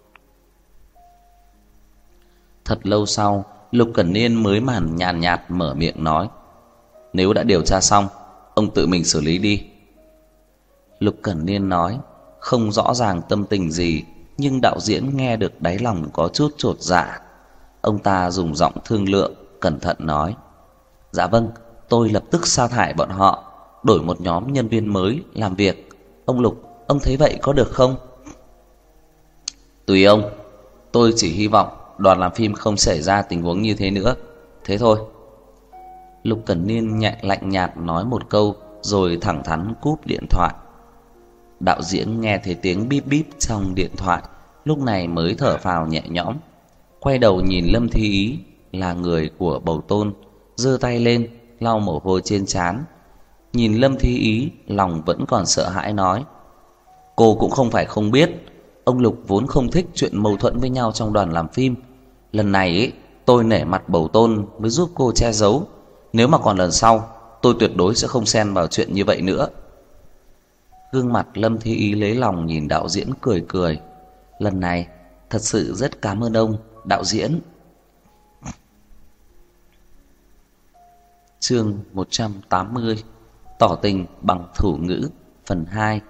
Thật lâu sau, Lục Cẩn Niên mới nhàn nhạt mở miệng nói, nếu đã điều tra xong, ông tự mình xử lý đi. Lục Cẩn Niên nói, không rõ ràng tâm tình gì, nhưng đạo diễn nghe được đáy lòng có chút chột dạ. Ông ta dùng giọng thương lượng, cẩn thận nói, dạ vâng, tôi lập tức sa thải bọn họ, đổi một nhóm nhân viên mới làm việc. Ông Lục, ông thấy vậy có được không? Tùy ông, tôi chỉ hy vọng đoàn làm phim không xảy ra tình huống như thế nữa, thế thôi. Lục Cẩn Niên lạnh nhạt nói một câu, rồi thẳng thắn cúp điện thoại. Đạo diễn nghe thấy tiếng bíp bíp trong điện thoại, lúc này mới thở phào nhẹ nhõm, quay đầu nhìn Lâm Thi Ý, là người của Bầu Tôn, giơ tay lên lau mồ hôi trên trán. Nhìn Lâm Thi Ý, lòng vẫn còn sợ hãi nói, cô cũng không phải không biết, ông Lục vốn không thích chuyện mâu thuẫn với nhau trong đoàn làm phim. Lần này ấy, tôi nể mặt Bầu Tôn mới giúp cô che giấu. Nếu mà còn lần sau, tôi tuyệt đối sẽ không xen vào chuyện như vậy nữa. Gương mặt Lâm Thi Ý lấy lòng nhìn đạo diễn cười cười. Lần này thật sự rất cảm ơn ông, đạo diễn. Chương 180: Tỏ tình bằng thủ ngữ, phần 2.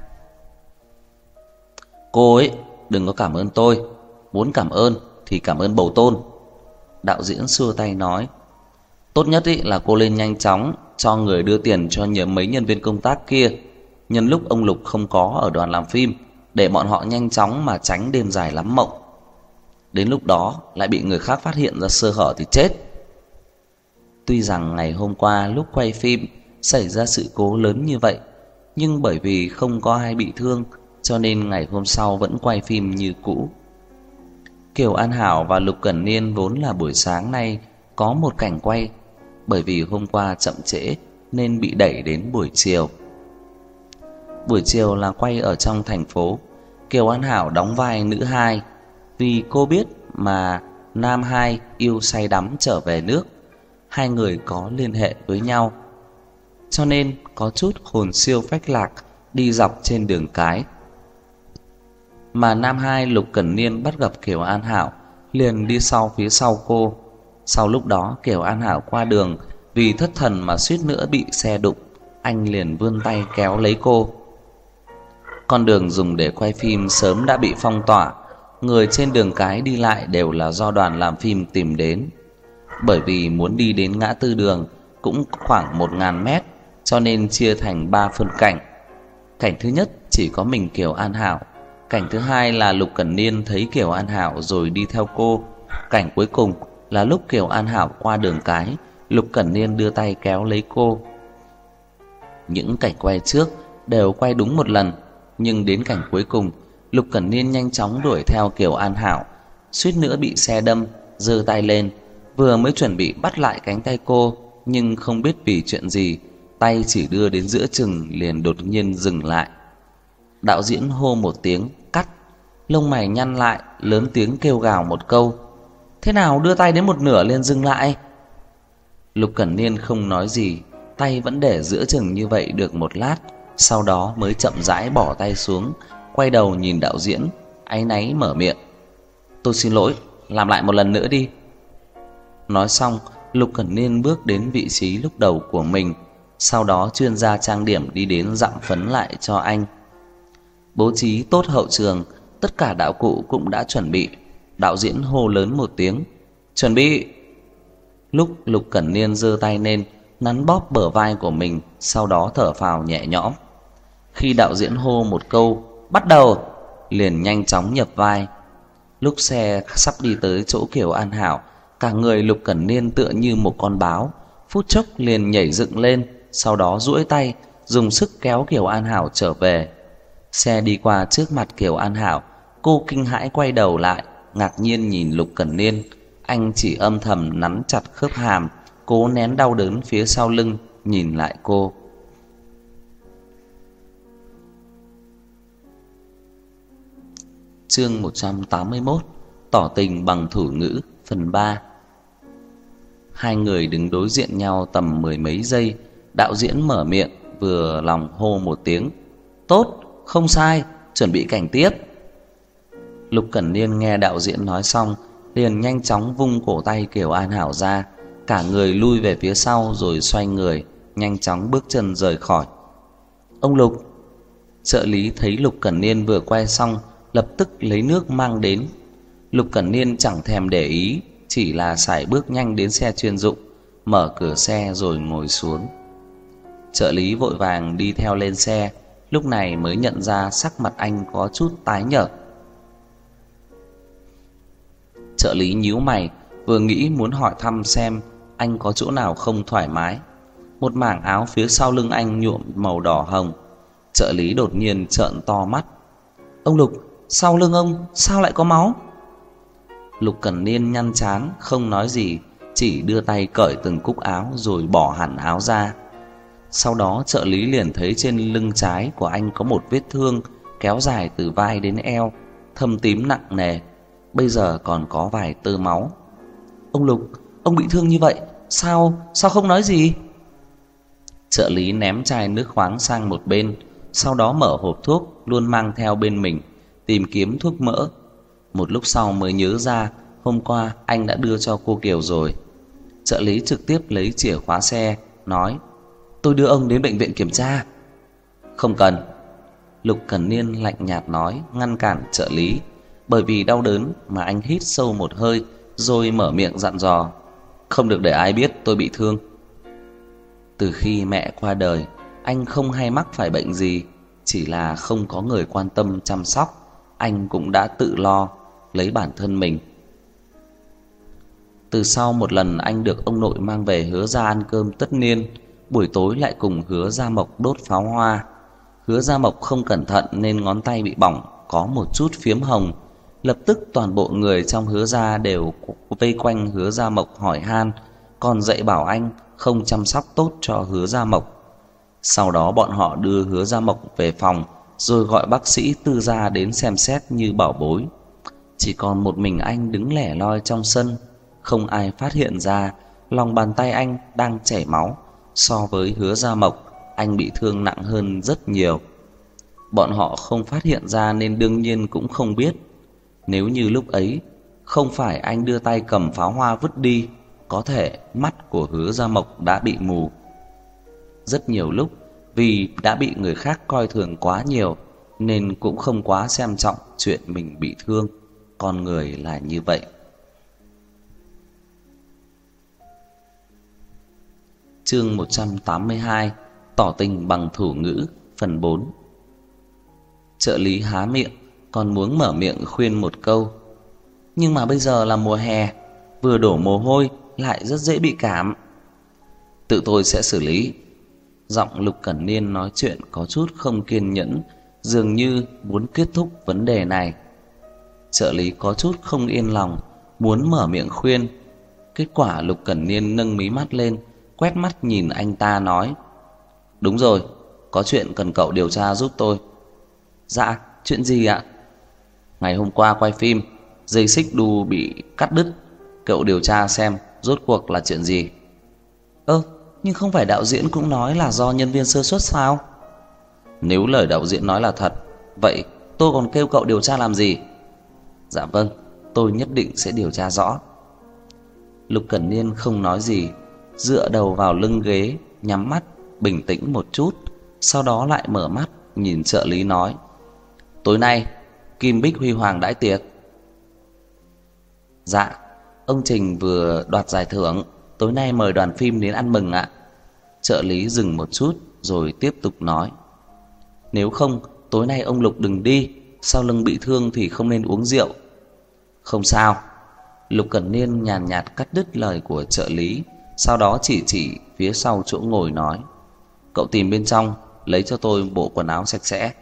Cô ấy đừng có cảm ơn tôi, muốn cảm ơn thì cảm ơn Bầu Tôn. Đạo diễn xua tay nói, tốt nhất ý là cô lên nhanh chóng cho người đưa tiền cho mấy nhân viên công tác kia, nhân lúc ông Lục không có ở đoàn làm phim, để bọn họ nhanh chóng mà tránh đêm dài lắm mộng. Đến lúc đó lại bị người khác phát hiện ra sơ hở thì chết. Tuy rằng ngày hôm qua lúc quay phim xảy ra sự cố lớn như vậy, nhưng bởi vì không có ai bị thương, cho nên ngày hôm sau vẫn quay phim như cũ. Kiều An Hảo và Lục Cẩn Niên vốn là buổi sáng nay có một cảnh quay, bởi vì hôm qua chậm trễ nên bị đẩy đến buổi chiều. Buổi chiều là quay ở trong thành phố. Kiều An Hảo đóng vai nữ hai, vì cô biết mà nam hai yêu say đắm trở về nước. Hai người có liên hệ với nhau, cho nên có chút hồn siêu phách lạc đi dọc trên đường cái. Mà nam hai Lục Cẩn Niên bắt gặp Kiều An Hảo liền đi phía sau cô. Sau lúc đó Kiều An Hảo qua đường, vì thất thần mà suýt nữa bị xe đụng, anh liền vươn tay kéo lấy cô. Con đường dùng để quay phim sớm đã bị phong tỏa, người trên đường cái đi lại đều là do đoàn làm phim tìm đến. Bởi vì muốn đi đến ngã tư đường cũng khoảng 1000 mét, cho nên chia thành 3 phân cảnh. Cảnh thứ nhất chỉ có mình Kiều An Hảo. Cảnh thứ hai là Lục Cẩn Niên thấy Kiều An Hảo rồi đi theo cô. Cảnh cuối cùng là lúc Kiều An Hảo qua đường cái, Lục Cẩn Niên đưa tay kéo lấy cô. Những cảnh quay trước đều quay đúng một lần, nhưng đến cảnh cuối cùng, Lục Cẩn Niên nhanh chóng đuổi theo Kiều An Hảo, suýt nữa bị xe đâm, giơ tay lên, vừa mới chuẩn bị bắt lại cánh tay cô, nhưng không biết vì chuyện gì, tay chỉ đưa đến giữa chừng liền đột nhiên dừng lại. Đạo diễn hô một tiếng cắt, lông mày nhăn lại, lớn tiếng kêu gào một câu: "Thế nào đưa tay đến một nửa liền dừng lại?" Lục Cẩn Niên không nói gì, tay vẫn để giữa chừng như vậy được một lát, sau đó mới chậm rãi bỏ tay xuống, quay đầu nhìn đạo diễn, áy náy mở miệng: "Tôi xin lỗi, làm lại một lần nữa đi." Nói xong, Lục Cẩn Niên bước đến vị trí lúc đầu của mình, sau đó chuyên gia trang điểm đi đến dặm phấn lại cho anh. Bố trí tốt hậu trường, tất cả đạo cụ cũng đã chuẩn bị. Đạo diễn hô lớn một tiếng: "Chuẩn bị!" Lúc Lục Cẩn Niên giơ tay lên, nắn bóp bờ vai của mình, sau đó thở phào nhẹ nhõm. Khi đạo diễn hô một câu "bắt đầu", liền nhanh chóng nhập vai. Lúc xe sắp đi tới chỗ Kiều An Hảo, cả người Lục Cẩn Niên tựa như một con báo, phút chốc liền nhảy dựng lên, sau đó duỗi tay dùng sức kéo Kiều An Hảo trở về. Xe đi qua trước mặt Kiều An Hảo, cô kinh hãi quay đầu lại, ngạc nhiên nhìn Lục Cẩn Niên. Anh chỉ âm thầm nắn chặt khớp hàm, cố nén đau đớn phía sau lưng, nhìn lại cô. Chương 181: Tỏ tình bằng thủ ngữ, phần 3. Hai người đứng đối diện nhau tầm 10 mấy giây, đạo diễn mở miệng, vừa lòng hô một tiếng: "Tốt, không sai, chuẩn bị cảnh tiếp." Lục Cẩn Niên nghe đạo diễn nói xong, liền nhanh chóng vung cổ tay Kiều An Hảo ra, cả người lui về phía sau rồi xoay người, nhanh chóng bước chân rời khỏi. "Ông Lục!" Trợ lý thấy Lục Cẩn Niên vừa quay xong, lập tức lấy nước mang đến. Lục Cẩn Niên chẳng thèm để ý, chỉ là sải bước nhanh đến xe chuyên dụng, mở cửa xe rồi ngồi xuống. Trợ lý vội vàng đi theo lên xe, lúc này mới nhận ra sắc mặt anh có chút tái nhợt. Trợ lý nhíu mày, vừa nghĩ muốn hỏi thăm xem anh có chỗ nào không thoải mái. Một mảng áo phía sau lưng anh nhuộm màu đỏ hồng. Trợ lý đột nhiên trợn to mắt: "Ông Lục, sau lưng ông sao lại có máu?" Lục Cẩn Niên nhăn trán không nói gì, chỉ đưa tay cởi từng cúc áo rồi bỏ hẳn áo ra. Sau đó trợ lý liền thấy trên lưng trái của anh có một vết thương kéo dài từ vai đến eo, thâm tím nặng nề, bây giờ còn có vài tơ máu. "Ông Lục, ông bị thương như vậy, sao không nói gì?" Trợ lý ném chai nước khoáng sang một bên, sau đó mở hộp thuốc luôn mang theo bên mình, tìm kiếm thuốc mỡ. Một lúc sau mới nhớ ra hôm qua anh đã đưa cho cô Kiều rồi. Trợ lý trực tiếp lấy chìa khóa xe, nói: "Tôi đưa ông đến bệnh viện kiểm tra." "Không cần." Lục Cẩn Niên lạnh nhạt nói, ngăn cản trợ lý. Bởi vì đau đớn mà anh hít sâu một hơi, rồi mở miệng dặn dò: "Không được để ai biết tôi bị thương." Từ khi mẹ qua đời, anh không hay mắc phải bệnh gì, chỉ là không có người quan tâm chăm sóc, anh cũng đã tự lo lấy bản thân mình. Từ sau một lần anh được ông nội mang về Hứa gia ăn cơm tất niên, buổi tối lại cùng Hứa Gia Mộc đốt pháo hoa. Hứa Gia Mộc không cẩn thận nên ngón tay bị bỏng, có một chút phiếm hồng. Lập tức toàn bộ người trong Hứa gia đều vây quanh Hứa Gia Mộc hỏi han, còn dạy bảo anh không chăm sóc tốt cho Hứa Gia Mộc. Sau đó bọn họ đưa Hứa Gia Mộc về phòng, rồi gọi bác sĩ tư gia đến xem xét như bảo bối. Chỉ còn một mình anh đứng lẻ loi trong sân. Không ai phát hiện ra lòng bàn tay anh đang chảy máu. So với Hứa Gia Mộc, anh bị thương nặng hơn rất nhiều. Bọn họ không phát hiện ra nên đương nhiên cũng không biết. Nếu như lúc ấy không phải anh đưa tay cầm pháo hoa vứt đi, có thể mắt của Hứa Gia Mộc đã bị mù. Rất nhiều lúc vì đã bị người khác coi thường quá nhiều nên cũng không quá xem trọng chuyện mình bị thương. Con người là như vậy. Chương 182: Tỏ tình bằng thủ ngữ, phần 4. Trợ lý há miệng, còn muốn mở miệng khuyên một câu. Nhưng mà bây giờ là mùa hè, vừa đổ mồ hôi lại rất dễ bị cảm. Tự tôi sẽ xử lý. Giọng Lục Cẩn Niên nói chuyện có chút không kiên nhẫn, dường như muốn kết thúc vấn đề này. Trợ lý có chút không yên lòng, muốn mở miệng khuyên. Kết quả Lục Cẩn Niên nâng mí mắt lên, quét mắt nhìn anh ta nói: Đúng rồi, có chuyện cần cậu điều tra giúp tôi. Dạ, chuyện gì ạ? Ngày hôm qua quay phim, dây xích đu bị cắt đứt. Cậu điều tra xem rốt cuộc là chuyện gì. Nhưng không phải đạo diễn cũng nói là do nhân viên sơ suất sao? Nếu lời đạo diễn nói là thật, vậy tôi còn kêu cậu điều tra làm gì? Dạ vâng, tôi nhất định sẽ điều tra rõ. Lục Cẩn Niên không nói gì, dựa đầu vào lưng ghế, nhắm mắt, bình tĩnh một chút. Sau đó lại mở mắt, nhìn trợ lý nói: Tối nay Kim Bích Huy Hoàng đãi tiệc. Dạ, ông Trình vừa đoạt giải thưởng, tối nay mời đoàn phim đến ăn mừng ạ. Trợ lý dừng một chút rồi tiếp tục nói: Nếu không, tối nay ông Lục đừng đi, sau lưng bị thương thì không nên uống rượu. Không sao. Lục Cẩn Niên nhàn nhạt cắt đứt lời của trợ lý, sau đó chỉ phía sau chỗ ngồi nói: Cậu tìm bên trong, lấy cho tôi bộ quần áo sạch sẽ.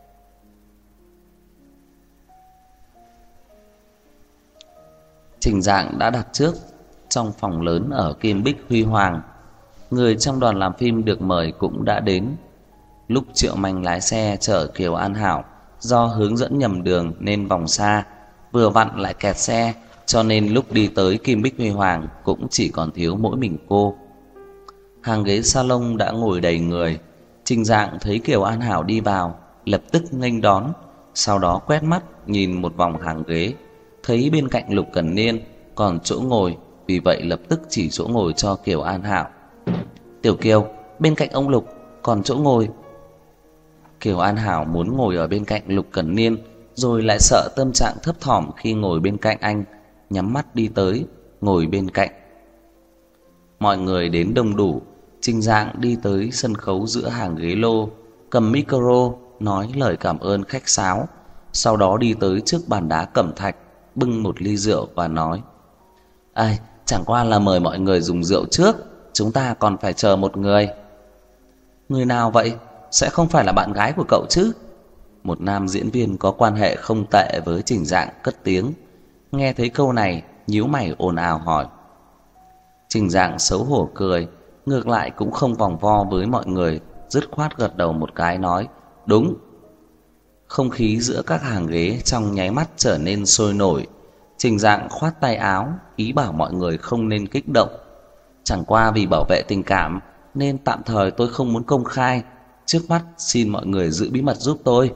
Trình Dạng đã đặt trước trong phòng lớn ở Kim Bích Huy Hoàng. Người trong đoàn làm phim được mời cũng đã đến. Lúc Triệu Manh lái xe chở Kiều An Hảo, do hướng dẫn nhầm đường nên vòng xa, vừa vặn lại kẹt xe, cho nên lúc đi tới Kim Bích Huy Hoàng cũng chỉ còn thiếu mỗi mình cô. Hàng ghế salon đã ngồi đầy người. Trình Dạng thấy Kiều An Hảo đi vào, lập tức nghênh đón, sau đó quét mắt nhìn một vòng hàng ghế, thấy bên cạnh Lục Cẩn Niên còn chỗ ngồi, vì vậy lập tức chỉ chỗ ngồi cho Kiều An Hảo. Tiểu Kiều, bên cạnh ông Lục còn chỗ ngồi. Kiều An Hảo muốn ngồi ở bên cạnh Lục Cẩn Niên, rồi lại sợ tâm trạng thấp thỏm khi ngồi bên cạnh anh, nhắm mắt đi tới ngồi bên cạnh. Mọi người đến đông đủ. Trình Dạng đi tới sân khấu giữa hàng ghế lô, cầm micro nói lời cảm ơn khách sáo, sau đó đi tới trước bàn đá cẩm thạch, bưng một ly rượu và nói: Ai, chẳng qua là mời mọi người dùng rượu trước, chúng ta còn phải chờ một người. Người nào vậy? Sẽ không phải là bạn gái của cậu chứ? Một nam diễn viên có quan hệ không tệ với Trình Dạng cất tiếng. Nghe thấy câu này, nhíu mày ồn ào hỏi. Trình Dạng xấu hổ cười, ngược lại cũng không vòng vo với mọi người, dứt khoát gật đầu một cái nói: Đúng. Không khí giữa các hàng ghế trong nháy mắt trở nên sôi nổi. Trình Dạng khoát tay áo, ý bảo mọi người không nên kích động. Chẳng qua vì bảo vệ tình cảm nên tạm thời tôi không muốn công khai, trước mắt xin mọi người giữ bí mật giúp tôi.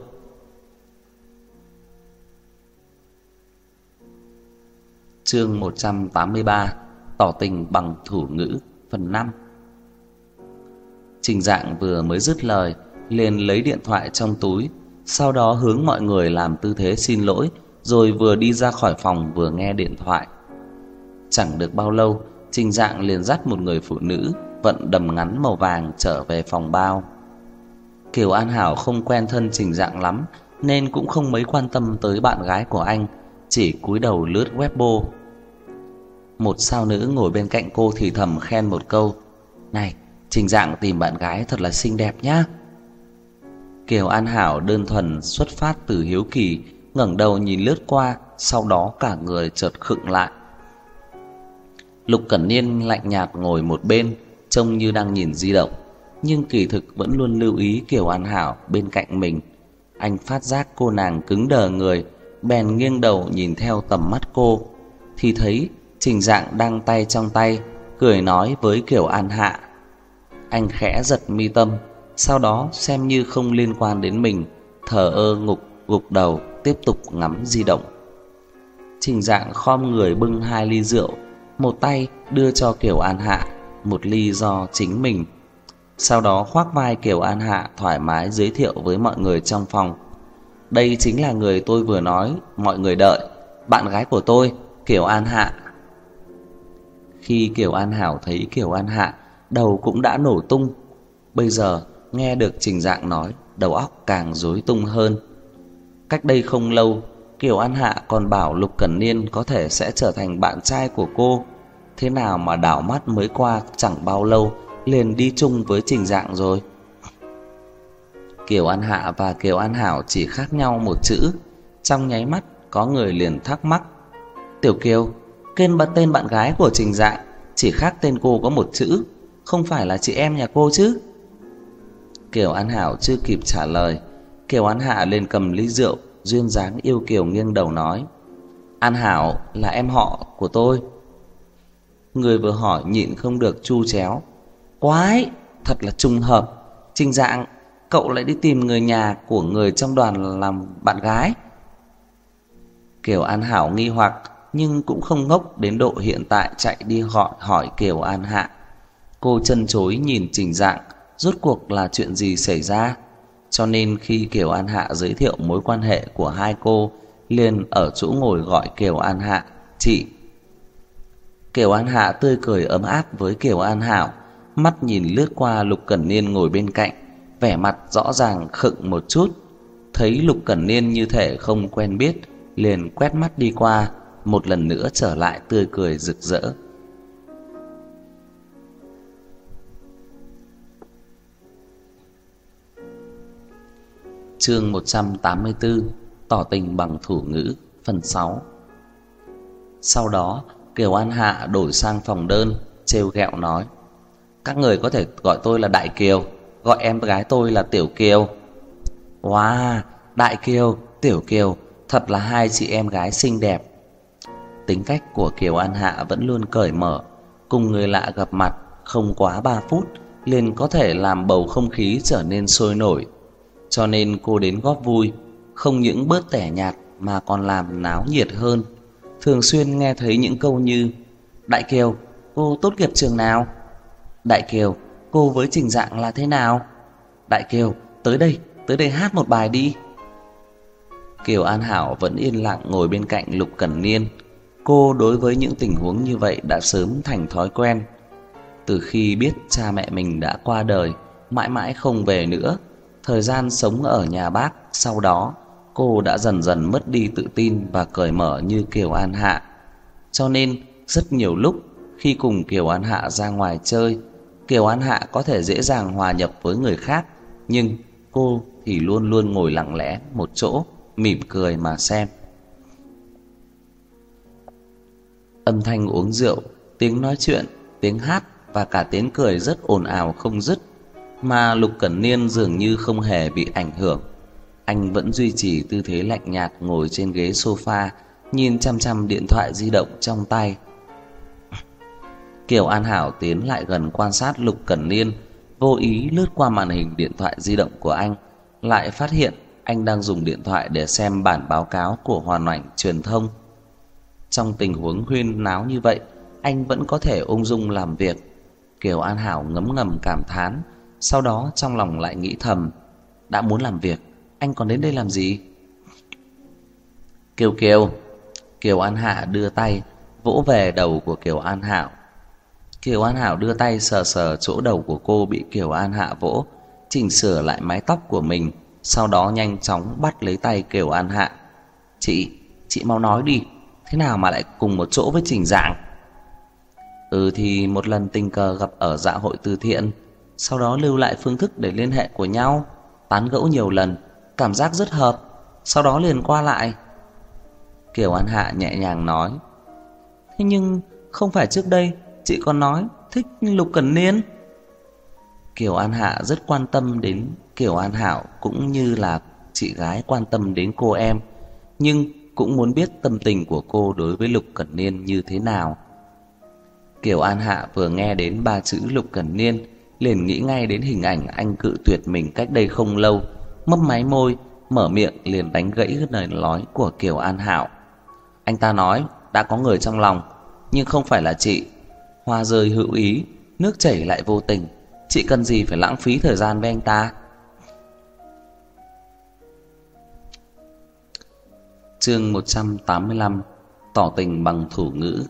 Chương 183: Tỏ tình bằng thủ ngữ, phần 5. Trình Dạng vừa mới dứt lời liền lấy điện thoại trong túi, sau đó hướng mọi người làm tư thế xin lỗi, rồi vừa đi ra khỏi phòng vừa nghe điện thoại. Chẳng được bao lâu, Trình Dạng liền dắt một người phụ nữ vận đầm ngắn màu vàng trở về phòng bao. Kiều An Hảo không quen thân Trình Dạng lắm nên cũng không mấy quan tâm tới bạn gái của anh, chỉ cúi đầu lướt Weibo. Một sao nữ ngồi bên cạnh cô thì thầm khen một câu: Này, Trình Dạng tìm bạn gái thật là xinh đẹp nhá. Kiều An Hảo đơn thuần xuất phát từ hiếu kỳ, ngẩng đầu nhìn lướt qua, sau đó cả người chợt khựng lại. Lục Cẩn Niên lạnh nhạt ngồi một bên, trông như đang nhìn di động, nhưng kỳ thực vẫn luôn lưu ý Kiều An Hảo bên cạnh mình. Anh phát giác cô nàng cứng đờ người, bèn nghiêng đầu nhìn theo tầm mắt cô, thì thấy Trình Dạng đang tay trong tay cười nói với Kiều An Hạ. Anh khẽ giật mi tâm, sau đó xem như không liên quan đến mình, thờ ơ gục đầu tiếp tục ngắm di động. Trình Dạng khom người bưng 2 ly rượu, một tay đưa cho Kiều An Hạ một ly do chính mình. Sau đó khoác vai Kiều An Hạ thoải mái giới thiệu với mọi người trong phòng. Đây chính là người tôi vừa nói mọi người đợi, bạn gái của tôi, Kiều An Hạ. Khi Kiều An Hảo thấy Kiều An Hạ, đầu cũng đã nổ tung. Bây giờ nghe được Trình Dạng nói, đầu óc càng rối tung hơn. Cách đây không lâu, Kiều An Hạ còn bảo Lục Cẩn Niên có thể sẽ trở thành bạn trai của cô. Thế nào mà đảo mắt mới qua chẳng bao lâu liền đi chung với Trình Dạng rồi. Kiều An Hạ và Kiều An Hảo chỉ khác nhau một chữ. Trong nháy mắt có người liền thắc mắc. Tiểu Kiều, tên bạn gái của Trình Dạng chỉ khác tên cô có một chữ, không phải là chị em nhà cô chứ? Kiều An Hảo chưa kịp trả lời, Kiều An Hạ lên cầm ly rượu, duyên dáng yêu kiều nghiêng đầu nói. An Hảo là em họ của tôi. Người vừa hỏi nhịn không được chu chéo. Quái, thật là trùng hợp. Trình Dạng, cậu lại đi tìm người nhà của người trong đoàn làm bạn gái. Kiều An Hảo nghi hoặc, nhưng cũng không ngốc đến độ hiện tại chạy đi hỏi Kiều An Hạ. Cô trân trối nhìn Trình Dạng, rốt cuộc là chuyện gì xảy ra. Cho nên khi Kiều An Hạ giới thiệu mối quan hệ của hai cô, liền ở chỗ ngồi gọi Kiều An Hạ chị. Kiều An Hạ tươi cười ấm áp với Kiều An Hảo, mắt nhìn lướt qua Lục Cẩn Niên ngồi bên cạnh, vẻ mặt rõ ràng khựng một chút. Thấy Lục Cẩn Niên như thể không quen biết, liền quét mắt đi qua, một lần nữa trở lại tươi cười rực rỡ. Chương 184, tỏ tình bằng thủ ngữ, phần 6. Sau đó Kiều An Hạ đổi sang phòng đơn, trêu ghẹo nói. Các người có thể gọi tôi là Đại Kiều, gọi em gái tôi là Tiểu Kiều. Wow, Đại Kiều, Tiểu Kiều, thật là hai chị em gái xinh đẹp. Tính cách của Kiều An Hạ vẫn luôn cởi mở, cùng người lạ gặp mặt không quá 3 phút liền có thể làm bầu không khí trở nên sôi nổi. Cho nên cô đến góp vui, không những bớt tẻ nhạt mà còn làm náo nhiệt hơn. Thường xuyên nghe thấy những câu như: Đại Kiều, cô tốt nghiệp trường nào? Đại Kiều, cô với Trình Dạng là thế nào? Đại Kiều, tới đây hát một bài đi. Kiều An Hảo vẫn yên lặng ngồi bên cạnh Lục Cẩn Niên. Cô đối với những tình huống như vậy đã sớm thành thói quen. Từ khi biết cha mẹ mình đã qua đời, mãi mãi không về nữa, thời gian sống ở nhà bác, sau đó cô đã dần dần mất đi tự tin và cởi mở như Kiều An Hạ. Cho nên rất nhiều lúc khi cùng Kiều An Hạ ra ngoài chơi, Kiều An Hạ có thể dễ dàng hòa nhập với người khác, nhưng cô thì luôn luôn ngồi lặng lẽ một chỗ, mỉm cười mà xem. Âm thanh uống rượu, tiếng nói chuyện, tiếng hát và cả tiếng cười rất ồn ào không dứt, mà Lục Cẩn Niên dường như không hề bị ảnh hưởng. Anh vẫn duy trì tư thế lạnh nhạt ngồi trên ghế sofa, nhìn chăm chăm điện thoại di động trong tay. Kiều An Hảo tiến lại gần quan sát Lục Cẩn Niên, vô ý lướt qua màn hình điện thoại di động của anh, lại phát hiện anh đang dùng điện thoại để xem bản báo cáo của Hoàn Ảnh Truyền thông. Trong tình huống huyên náo như vậy, anh vẫn có thể ung dung làm việc. Kiều An Hảo ngấm ngầm cảm thán, sau đó trong lòng lại nghĩ thầm, đã muốn làm việc, anh còn đến đây làm gì? Kiều Kiều. Kiều An Hạ đưa tay vỗ về đầu của Kiều An Hảo. Kiều An Hảo đưa tay sờ sờ chỗ đầu của cô bị Kiều An Hạ vỗ, chỉnh sửa lại mái tóc của mình, sau đó nhanh chóng bắt lấy tay Kiều An Hạ. Chị mau nói đi, thế nào mà lại cùng một chỗ với Trình Dạng? Thì một lần tình cờ gặp ở dạ hội từ thiện, sau đó lưu lại phương thức để liên hệ của nhau, tán gẫu nhiều lần, cảm giác rất hợp, sau đó liền qua lại. Kiều An Hạ nhẹ nhàng nói. Thế nhưng không phải trước đây chị còn nói thích Lục Cẩn Niên? Kiều An Hạ rất quan tâm đến Kiều An Hảo, cũng như là chị gái quan tâm đến cô em. Nhưng cũng muốn biết tâm tình của cô đối với Lục Cẩn Niên như thế nào. Kiều An Hạ vừa nghe đến 3 chữ Lục Cẩn Niên liền nghĩ ngay đến hình ảnh anh cự tuyệt mình cách đây không lâu, mấp máy môi, mở miệng liền đánh gãy lời nói của Kiều An Hạo. Anh ta nói đã có người trong lòng, nhưng không phải là chị. Hoa rơi hữu ý, nước chảy lại vô tình, chị cần gì phải lãng phí thời gian với anh ta. Chương 185: Tỏ tình bằng thủ ngữ.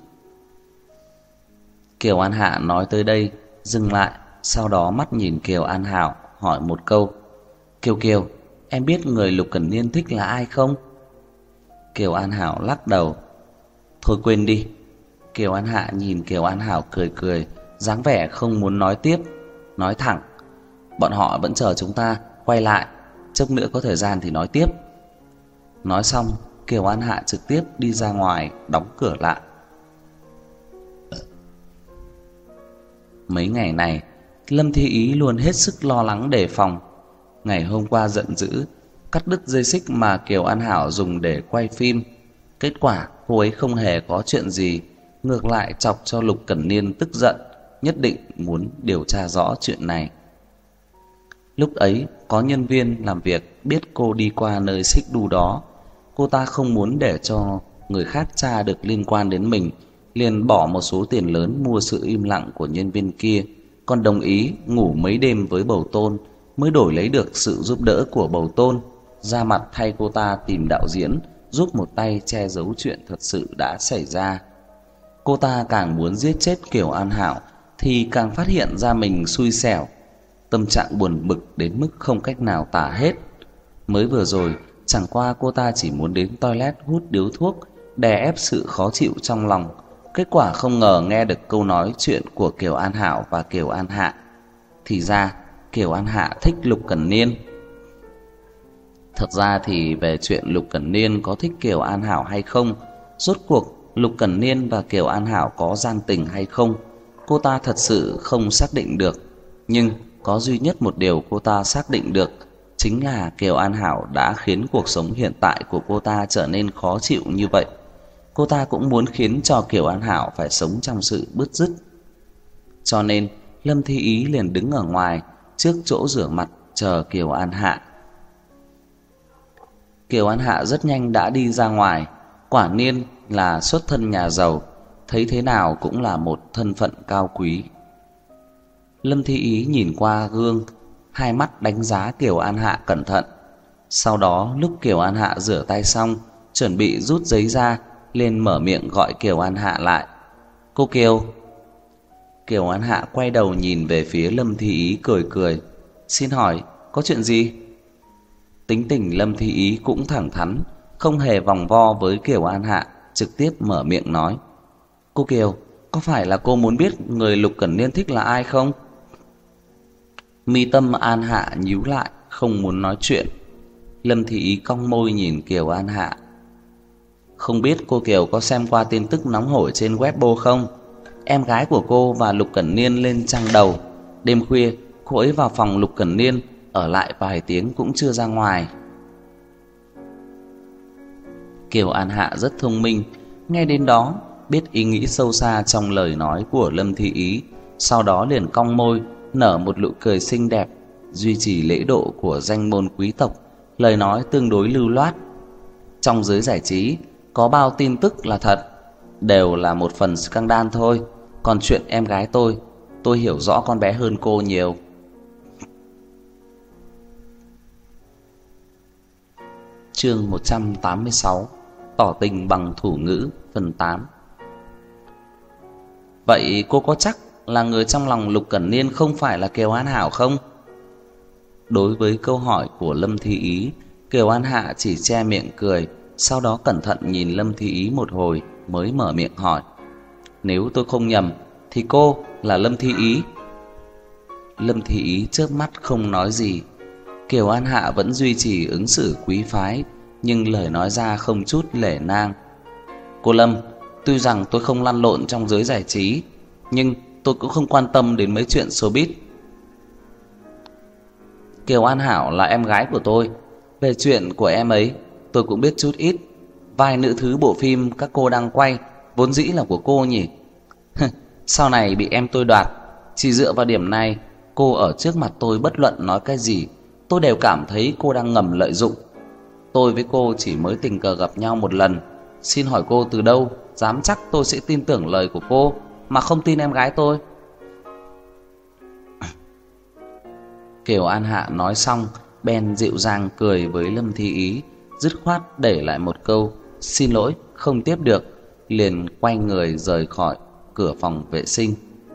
Kiều An Hạ nói tới đây dừng lại, sau đó mắt nhìn Kiều An Hạo hỏi một câu: Kiều Kiều, em biết người Lục Cẩn Niên thích là ai không? Kiều An Hạo lắc đầu: Thôi quên đi. Kiều An Hạ nhìn Kiều An Hạo cười cười, dáng vẻ không muốn nói tiếp, nói thẳng: Bọn họ vẫn chờ chúng ta quay lại, chốc nữa có thời gian thì nói tiếp. Nói xong, Kiều An Hạ trực tiếp đi ra ngoài, đóng cửa lại. Mấy ngày này, Lâm Thi Ý luôn hết sức lo lắng đề phòng. Ngày hôm qua giận dữ, cắt đứt dây xích mà Kiều An Hảo dùng để quay phim. Kết quả cô ấy không hề có chuyện gì, ngược lại chọc cho Lục Cẩn Niên tức giận, nhất định muốn điều tra rõ chuyện này. Lúc ấy có nhân viên làm việc biết cô đi qua nơi xích đu đó. Cô ta không muốn để cho người khác tra được liên quan đến mình, liền bỏ một số tiền lớn mua sự im lặng của nhân viên kia, còn đồng ý ngủ mấy đêm với Bầu Tôn mới đổi lấy được sự giúp đỡ của Bầu Tôn, ra mặt thay cô ta tìm đạo diễn giúp một tay che giấu chuyện thật sự đã xảy ra. Cô ta càng muốn giết chết Kiều An Hạo thì càng phát hiện ra mình xui xẻo, tâm trạng buồn bực đến mức không cách nào tả hết. Mới vừa rồi chẳng qua cô ta chỉ muốn đến toilet hút điếu thuốc, đè ép sự khó chịu trong lòng. Kết quả không ngờ nghe được câu nói chuyện của Kiều An Hạo và Kiều An Hạ. Thì ra Kiều An Hạ thích Lục Cẩn Niên. Thật ra thì về chuyện Lục Cẩn Niên có thích Kiều An Hạo hay không, rốt cuộc Lục Cẩn Niên và Kiều An Hạo có gian tình hay không, cô ta thật sự không xác định được. Nhưng có duy nhất một điều cô ta xác định được, chính là Kiều An Hạo đã khiến cuộc sống hiện tại của cô ta trở nên khó chịu như vậy. Cô ta cũng muốn khiến cho Kiều An Hạo phải sống trong sự bứt rứt. Cho nên Lâm Thi Ý liền đứng ở ngoài trước chỗ rửa mặt chờ Kiều An Hạ. Kiều An Hạ rất nhanh đã đi ra ngoài. Quả nhiên là xuất thân nhà giàu, thấy thế nào cũng là một thân phận cao quý. Lâm Thi Ý nhìn qua gương, hai mắt đánh giá Kiều An Hạ cẩn thận. Sau đó lúc Kiều An Hạ rửa tay xong, chuẩn bị rút giấy ra, liền mở miệng gọi Kiều An Hạ lại. Cô Kiều. Kiều An Hạ quay đầu nhìn về phía Lâm Thi Ý cười cười. Xin hỏi có chuyện gì? Tính tình Lâm Thi Ý cũng thẳng thắn, không hề vòng vo với Kiều An Hạ, trực tiếp mở miệng nói. Cô Kiều, có phải là cô muốn biết người Lục Cẩn Niên thích là ai không? Mi tâm An Hạ nhíu lại, không muốn nói chuyện. Lâm Thi Ý cong môi nhìn Kiều An Hạ. Không biết cô Kiều có xem qua tin tức nóng hổi trên Weibo không? Em gái của cô và Lục Cẩn Niên lên trang đầu. Đêm khuya cô ấy vào phòng Lục Cẩn Niên, ở lại vài tiếng cũng chưa ra ngoài. Kiều An Hạ rất thông minh, nghe đến đó biết ý nghĩ sâu xa trong lời nói của Lâm Thi Ý, sau đó liền cong môi, nở một nụ cười xinh đẹp, duy trì lễ độ của danh môn quý tộc, lời nói tương đối lưu loát. Trong giới giải trí có bao tin tức là thật, đều là một phần scandal thôi. Còn chuyện em gái tôi hiểu rõ con bé hơn cô nhiều. Chương 186: Tỏ tình bằng thủ ngữ, phần 8. Vậy cô có chắc là người trong lòng Lục Cẩn Niên không phải là Kiều An Hảo không? Đối với câu hỏi của Lâm Thi Ý, Kiều An Hạ chỉ che miệng cười, sau đó cẩn thận nhìn Lâm Thi Ý một hồi mới mở miệng hỏi. Nếu tôi không nhầm thì cô là Lâm Thi Ý. Lâm Thi Ý chớp mắt không nói gì. Kiều An Hạ vẫn duy trì ứng xử quý phái, nhưng lời nói ra không chút lể nang. Cô Lâm, tuy rằng tôi không lăn lộn trong giới giải trí, nhưng tôi cũng không quan tâm đến mấy chuyện showbiz. Kiều An Hảo là em gái của tôi, về chuyện của em ấy tôi cũng biết chút ít. vai nữ thứ bộ phim các cô đang quay vốn dĩ là của cô nhỉ? Sau này bị em tôi đoạt. Chỉ dựa vào điểm này, cô ở trước mặt tôi bất luận nói cái gì, tôi đều cảm thấy cô đang ngầm lợi dụng. Tôi với cô chỉ mới tình cờ gặp nhau một lần. Xin hỏi cô từ đâu dám chắc tôi sẽ tin tưởng lời của cô mà không tin em gái tôi? Kiều An Hạ nói xong bèn dịu dàng cười với Lâm Thi Ý, dứt khoát để lại một câu xin lỗi không tiếp được, liền quay người rời khỏi cửa phòng vệ sinh.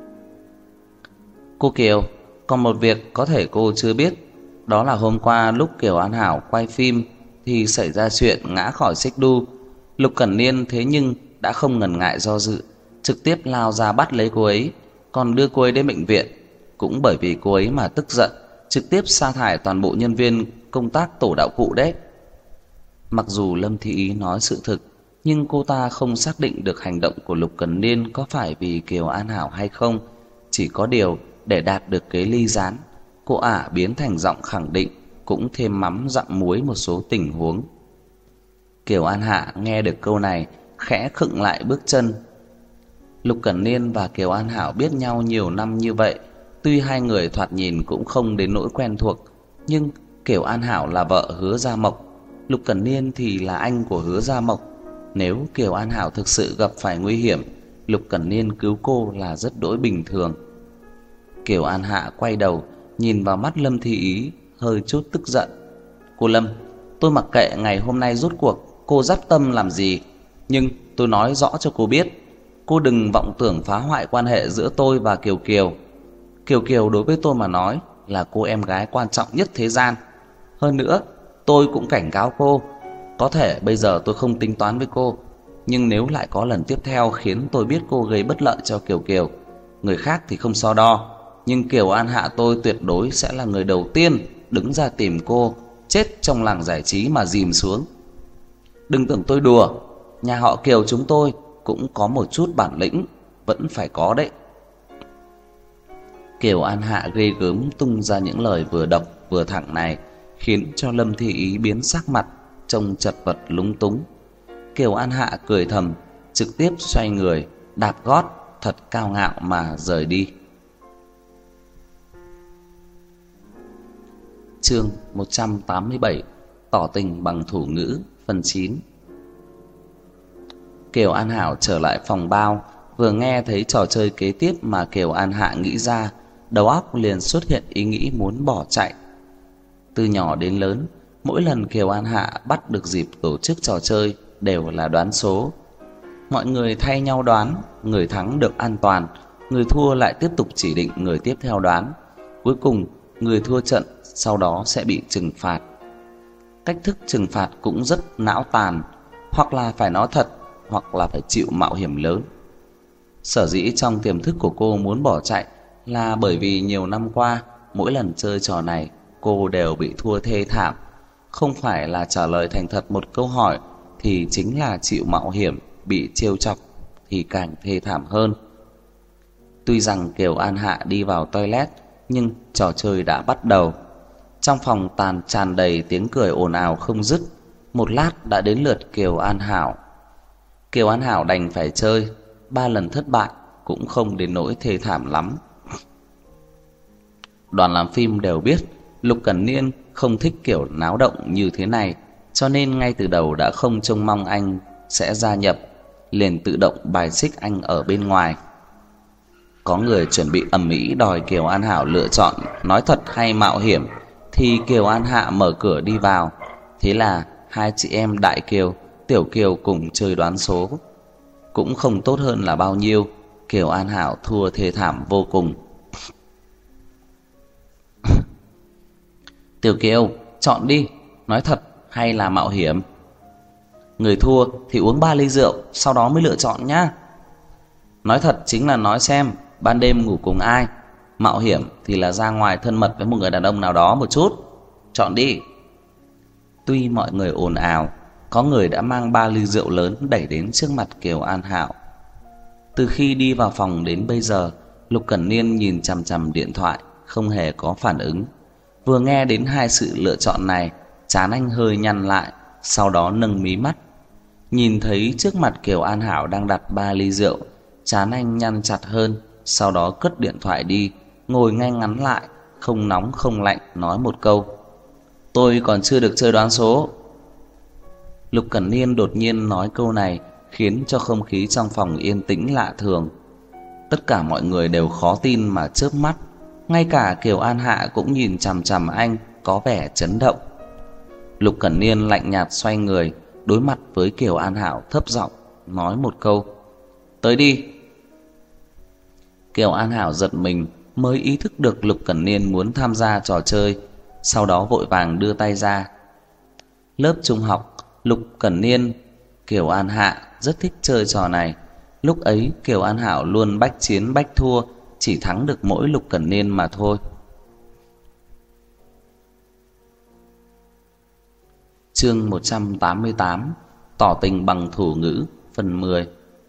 Cô Kiều, còn một việc có thể cô chưa biết, đó là hôm qua lúc Kiều An Hảo quay phim thì xảy ra chuyện ngã khỏi xích đu. Lục Cẩn Niên thế nhưng đã không ngần ngại do dự, trực tiếp lao ra bắt lấy cô ấy, còn đưa cô ấy đến bệnh viện. Cũng bởi vì cô ấy mà tức giận, trực tiếp sa thải toàn bộ nhân viên công tác tổ đạo cụ đấy. Mặc dù Lâm Thị Ý nói sự thực, nhưng cô ta không xác định được hành động của Lục Cẩn Niên có phải vì Kiều An Hảo hay không. Chỉ có điều để đạt được cái ly gián, cô ả biến thành giọng khẳng định, cũng thêm mắm dặm muối một số tình huống. Kiều An Hạ nghe được câu này khẽ khựng lại bước chân. Lục Cẩn Niên và Kiều An Hảo biết nhau nhiều năm như vậy, tuy hai người thoạt nhìn cũng không đến nỗi quen thuộc, nhưng Kiều An Hảo là vợ Hứa Gia Mộc, Lục Cẩn Niên thì là anh của Hứa Gia Mộc. Nếu Kiều An Hảo thực sự gặp phải nguy hiểm, Lục Cẩn Niên cứu cô là rất đỗi bình thường. Kiều An Hạ quay đầu nhìn vào mắt Lâm Thi Ý, hơi chút tức giận. Cô Lâm, tôi mặc kệ ngày hôm nay rốt cuộc cô dắp tâm làm gì, nhưng tôi nói rõ cho cô biết, cô đừng vọng tưởng phá hoại quan hệ giữa tôi và Kiều Kiều. Kiều Kiều đối với tôi mà nói là cô em gái quan trọng nhất thế gian. Hơn nữa, tôi cũng cảnh cáo cô, có thể bây giờ tôi không tính toán với cô, nhưng nếu lại có lần tiếp theo khiến tôi biết cô gây bất lợi cho Kiều Kiều, người khác thì không so đo, nhưng Kiều An Hạ tôi tuyệt đối sẽ là người đầu tiên đứng ra tìm cô chết trong làng giải trí mà dìm xuống. Đừng tưởng tôi đùa, nhà họ Kiều chúng tôi cũng có một chút bản lĩnh, vẫn phải có đấy. Kiều An Hạ ghê gớm tung ra những lời vừa độc vừa thẳng này, khiến cho Lâm Thi Ý biến sắc mặt, trông chật vật lúng túng. Kiều An Hạ cười thầm, trực tiếp xoay người, đạp gót thật cao ngạo mà rời đi. Chương 187: Tỏ tình bằng thủ ngữ, phần 9. Kiều An Hảo trở lại phòng bao, vừa nghe thấy trò chơi kế tiếp mà Kiều An Hạ nghĩ ra, đầu óc liền xuất hiện ý nghĩ muốn bỏ chạy. Từ nhỏ đến lớn, mỗi lần Kiều An Hạ bắt được dịp tổ chức trò chơi đều là đoán số. Mọi người thay nhau đoán, người thắng được an toàn, người thua lại tiếp tục chỉ định người tiếp theo đoán. Cuối cùng, người thua trận sau đó sẽ bị trừng phạt. Cách thức trừng phạt cũng rất não tàn, hoặc là phải nói thật, hoặc là phải chịu mạo hiểm lớn. Sở dĩ trong tiềm thức của cô muốn bỏ chạy là bởi vì nhiều năm qua, mỗi lần chơi trò này, cô đều bị thua thê thảm. Không phải là trả lời thành thật một câu hỏi, thì chính là chịu mạo hiểm, bị trêu chọc thì càng thê thảm hơn. Tuy rằng Kiều An Hạ đi vào toilet, nhưng trò chơi đã bắt đầu. Trong phòng tràn đầy tiếng cười ồn ào không dứt. Một lát đã đến lượt Kiều An Hảo. Kiều An Hảo đành phải chơi, 3 lần thất bại cũng không đến nỗi thê thảm lắm. Đoàn làm phim đều biết Lục Cẩn Niên không thích kiểu náo động như thế này, cho nên ngay từ đầu đã không trông mong anh sẽ gia nhập, liền tự động bài xích anh ở bên ngoài. Có người chuẩn bị ầm ĩ đòi Kiều An Hảo lựa chọn nói thật hay mạo hiểm, thì Kiều An Hạ mở cửa đi vào. Thế là hai chị em Đại Kiều, Tiểu Kiều cùng chơi đoán số. Cũng không tốt hơn là bao nhiêu, Kiều An Hảo thua thê thảm vô cùng. Tiểu Kiều, chọn đi, nói thật hay là mạo hiểm? Người thua thì uống 3 ly rượu, sau đó mới lựa chọn nhá. Nói thật chính là nói xem ban đêm ngủ cùng ai, mạo hiểm thì là ra ngoài thân mật với một người đàn ông nào đó một chút. Chọn đi. Tuy mọi người ồn ào, có người đã mang 3 ly rượu lớn đẩy đến trước mặt Kiều An Hảo. Từ khi đi vào phòng đến bây giờ, Lục Cẩn Niên nhìn chằm chằm điện thoại, không hề có phản ứng. Vừa nghe đến hai sự lựa chọn này, trán anh hơi nhăn lại, sau đó nâng mí mắt. Nhìn thấy trước mặt Kiều An Hảo đang đặt 3 ly rượu, trán anh nhăn chặt hơn, sau đó cất điện thoại đi, ngồi ngay ngắn lại, không nóng không lạnh nói một câu: "Tôi còn chưa được chơi đoán số." Lục Cẩn Niên đột nhiên nói câu này khiến cho không khí trong phòng yên tĩnh lạ thường. Tất cả mọi người đều khó tin mà chớp mắt, ngay cả Kiều An Hạ cũng nhìn chằm chằm anh có vẻ chấn động. Lục Cẩn Niên lạnh nhạt xoay người, đối mặt với Kiều An Hảo thấp giọng nói một câu: "Tới đi." Kiều An Hảo giật mình, mới ý thức được Lục Cẩn Niên muốn tham gia trò chơi, sau đó vội vàng đưa tay ra. Lớp trung học, Lục Cẩn Niên, Kiều An Hạ rất thích chơi trò này. Lúc ấy Kiều An Hảo luôn bách chiến bách thua, chỉ thắng được mỗi Lục Cẩn Niên mà thôi. Chương 188: Tỏ tình bằng thủ ngữ, phần 10.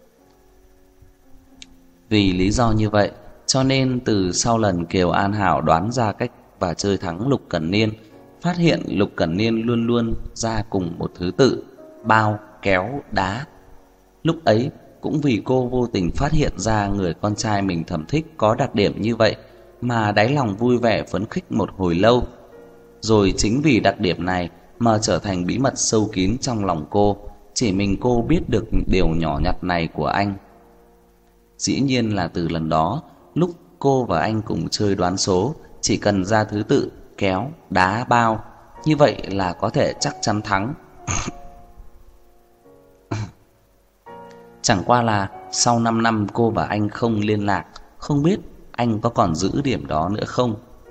Vì lý do như vậy, cho nên từ sau lần Kiều An Hảo đoán ra cách và chơi thắng Lục Cẩn Niên, phát hiện Lục Cẩn Niên luôn luôn ra cùng một thứ tự: bao, kéo, đá. Lúc ấy cũng vì cô vô tình phát hiện ra người con trai mình thầm thích có đặc điểm như vậy mà đáy lòng vui vẻ phấn khích một hồi lâu. Rồi chính vì đặc điểm này mà trở thành bí mật sâu kín trong lòng cô, chỉ mình cô biết được điều nhỏ nhặt này của anh. Dĩ nhiên là từ lần đó, lúc cô và anh cùng chơi đoán số, chỉ cần ra thứ tự kéo, đá, bao, như vậy là có thể chắc chắn thắng. Chẳng qua là sau 5 năm cô và anh không liên lạc, không biết anh có còn giữ điểm đó nữa không.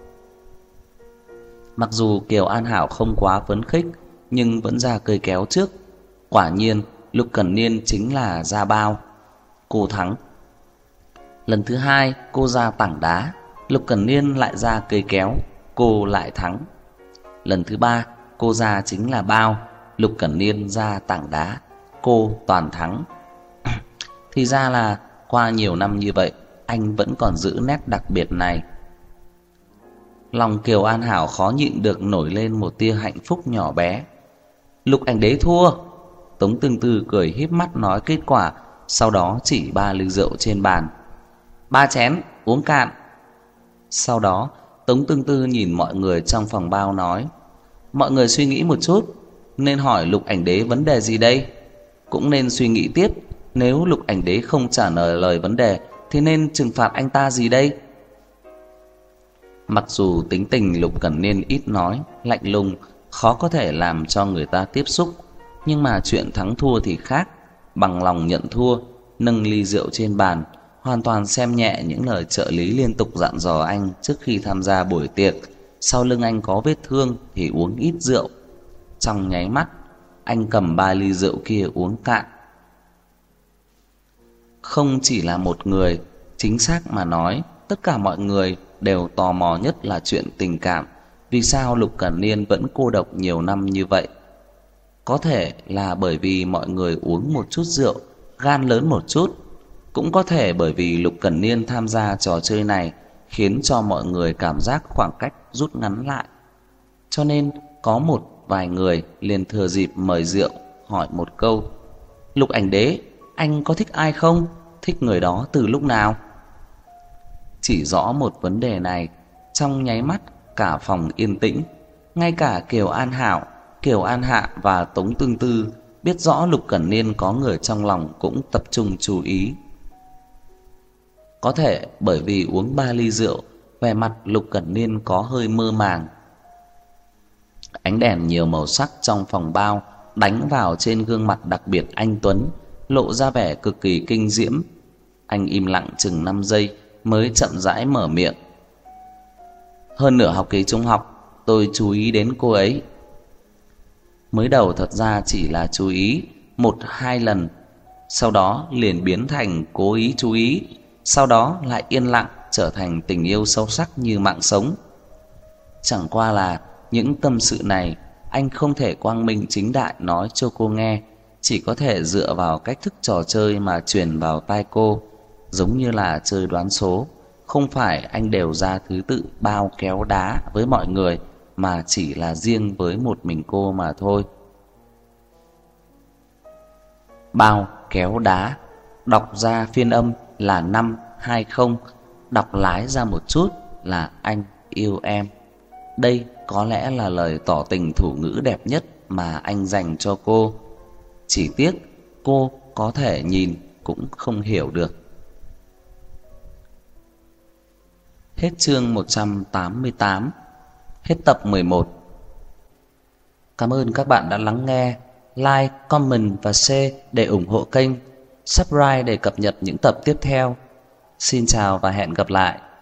Mặc dù Kiều An Hảo không quá phấn khích, nhưng vẫn ra cây kéo trước. Quả nhiên Lục Cẩn Niên chính là ra bao, cô thắng. Lần thứ hai cô ra tảng đá, Lục Cẩn Niên lại ra cây kéo, cô lại thắng. Lần thứ ba cô ra chính là bao, Lục Cẩn Niên ra tảng đá, cô toàn thắng. Thì ra là qua nhiều năm như vậy, anh vẫn còn giữ nét đặc biệt này. Lòng Kiều An Hảo khó nhịn được nổi lên một tia hạnh phúc nhỏ bé. Lục Ảnh Đế thua. Tống Tương Tư cười híp mắt nói kết quả, sau đó chỉ 3 ly rượu trên bàn: 3 chén, uống cạn. Sau đó Tống Tương Tư nhìn mọi người trong phòng bao nói: mọi người suy nghĩ một chút, nên hỏi Lục Ảnh Đế vấn đề gì đây? Cũng nên suy nghĩ tiếp, nếu Lục Ảnh Đế không trả lời vấn đề thì nên trừng phạt anh ta gì đây? Mặc dù tính tình Lục Cẩn Niên ít nói, lạnh lùng, khó có thể làm cho người ta tiếp xúc, nhưng mà chuyện thắng thua thì khác. Bằng lòng nhận thua, nâng ly rượu trên bàn, hoàn toàn xem nhẹ những lời trợ lý liên tục dặn dò anh trước khi tham gia buổi tiệc. Sau lưng anh có vết thương thì uống ít rượu. Trong nháy mắt, anh cầm 3 ly rượu kia uống cạn. Không chỉ là một người, chính xác mà nói, tất cả mọi người đều tò mò nhất là chuyện tình cảm. Vì sao Lục Cẩn Niên vẫn cô độc nhiều năm như vậy? Có thể là bởi vì mọi người uống một chút rượu, gan lớn một chút. Cũng có thể bởi vì Lục Cẩn Niên tham gia trò chơi này khiến cho mọi người cảm giác khoảng cách rút ngắn lại. Cho nên có một vài người liền thừa dịp mời rượu hỏi một câu: Lục Ảnh Đế, anh có thích ai không? Thích người đó từ lúc nào? Chỉ rõ một vấn đề này, trong nháy mắt cả phòng yên tĩnh. Ngay cả Kiều An Hảo, Kiều An Hạ và Tống Tương Tư biết rõ Lục Cẩn Niên có người trong lòng cũng tập trung chú ý. Có thể bởi vì uống 3 ly rượu, vẻ mặt Lục Cẩn Niên có hơi mơ màng. Ánh đèn nhiều màu sắc trong phòng bao đánh vào trên gương mặt đặc biệt anh tuấn, lộ ra vẻ cực kỳ kinh diễm. Anh im lặng chừng 5 giây mới chậm rãi mở miệng: hơn nửa học kỳ trung học, tôi chú ý đến cô ấy. Mới đầu thật ra chỉ là chú ý 1-2 lần, sau đó liền biến thành cố ý chú ý, sau đó lại yên lặng trở thành tình yêu sâu sắc như mạng sống. Chẳng qua là những tâm sự này anh không thể quang minh chính đại nói cho cô nghe, chỉ có thể dựa vào cách thức trò chơi mà truyền vào tai cô. Giống như là chơi đoán số, không phải anh đều ra thứ tự bao kéo đá với mọi người, mà chỉ là riêng với một mình cô mà thôi. bao kéo đá. Đọc ra phiên âm là 520, đọc lái ra một chút là anh yêu em. Đây có lẽ là lời tỏ tình thủ ngữ đẹp nhất mà anh dành cho cô. Chỉ tiếc cô có thể nhìn cũng không hiểu được. Hết chương 188. Hết tập 11. Cảm ơn các bạn đã lắng nghe. Like, comment và share để ủng hộ kênh. Subscribe để cập nhật những tập tiếp theo. Xin chào và hẹn gặp lại.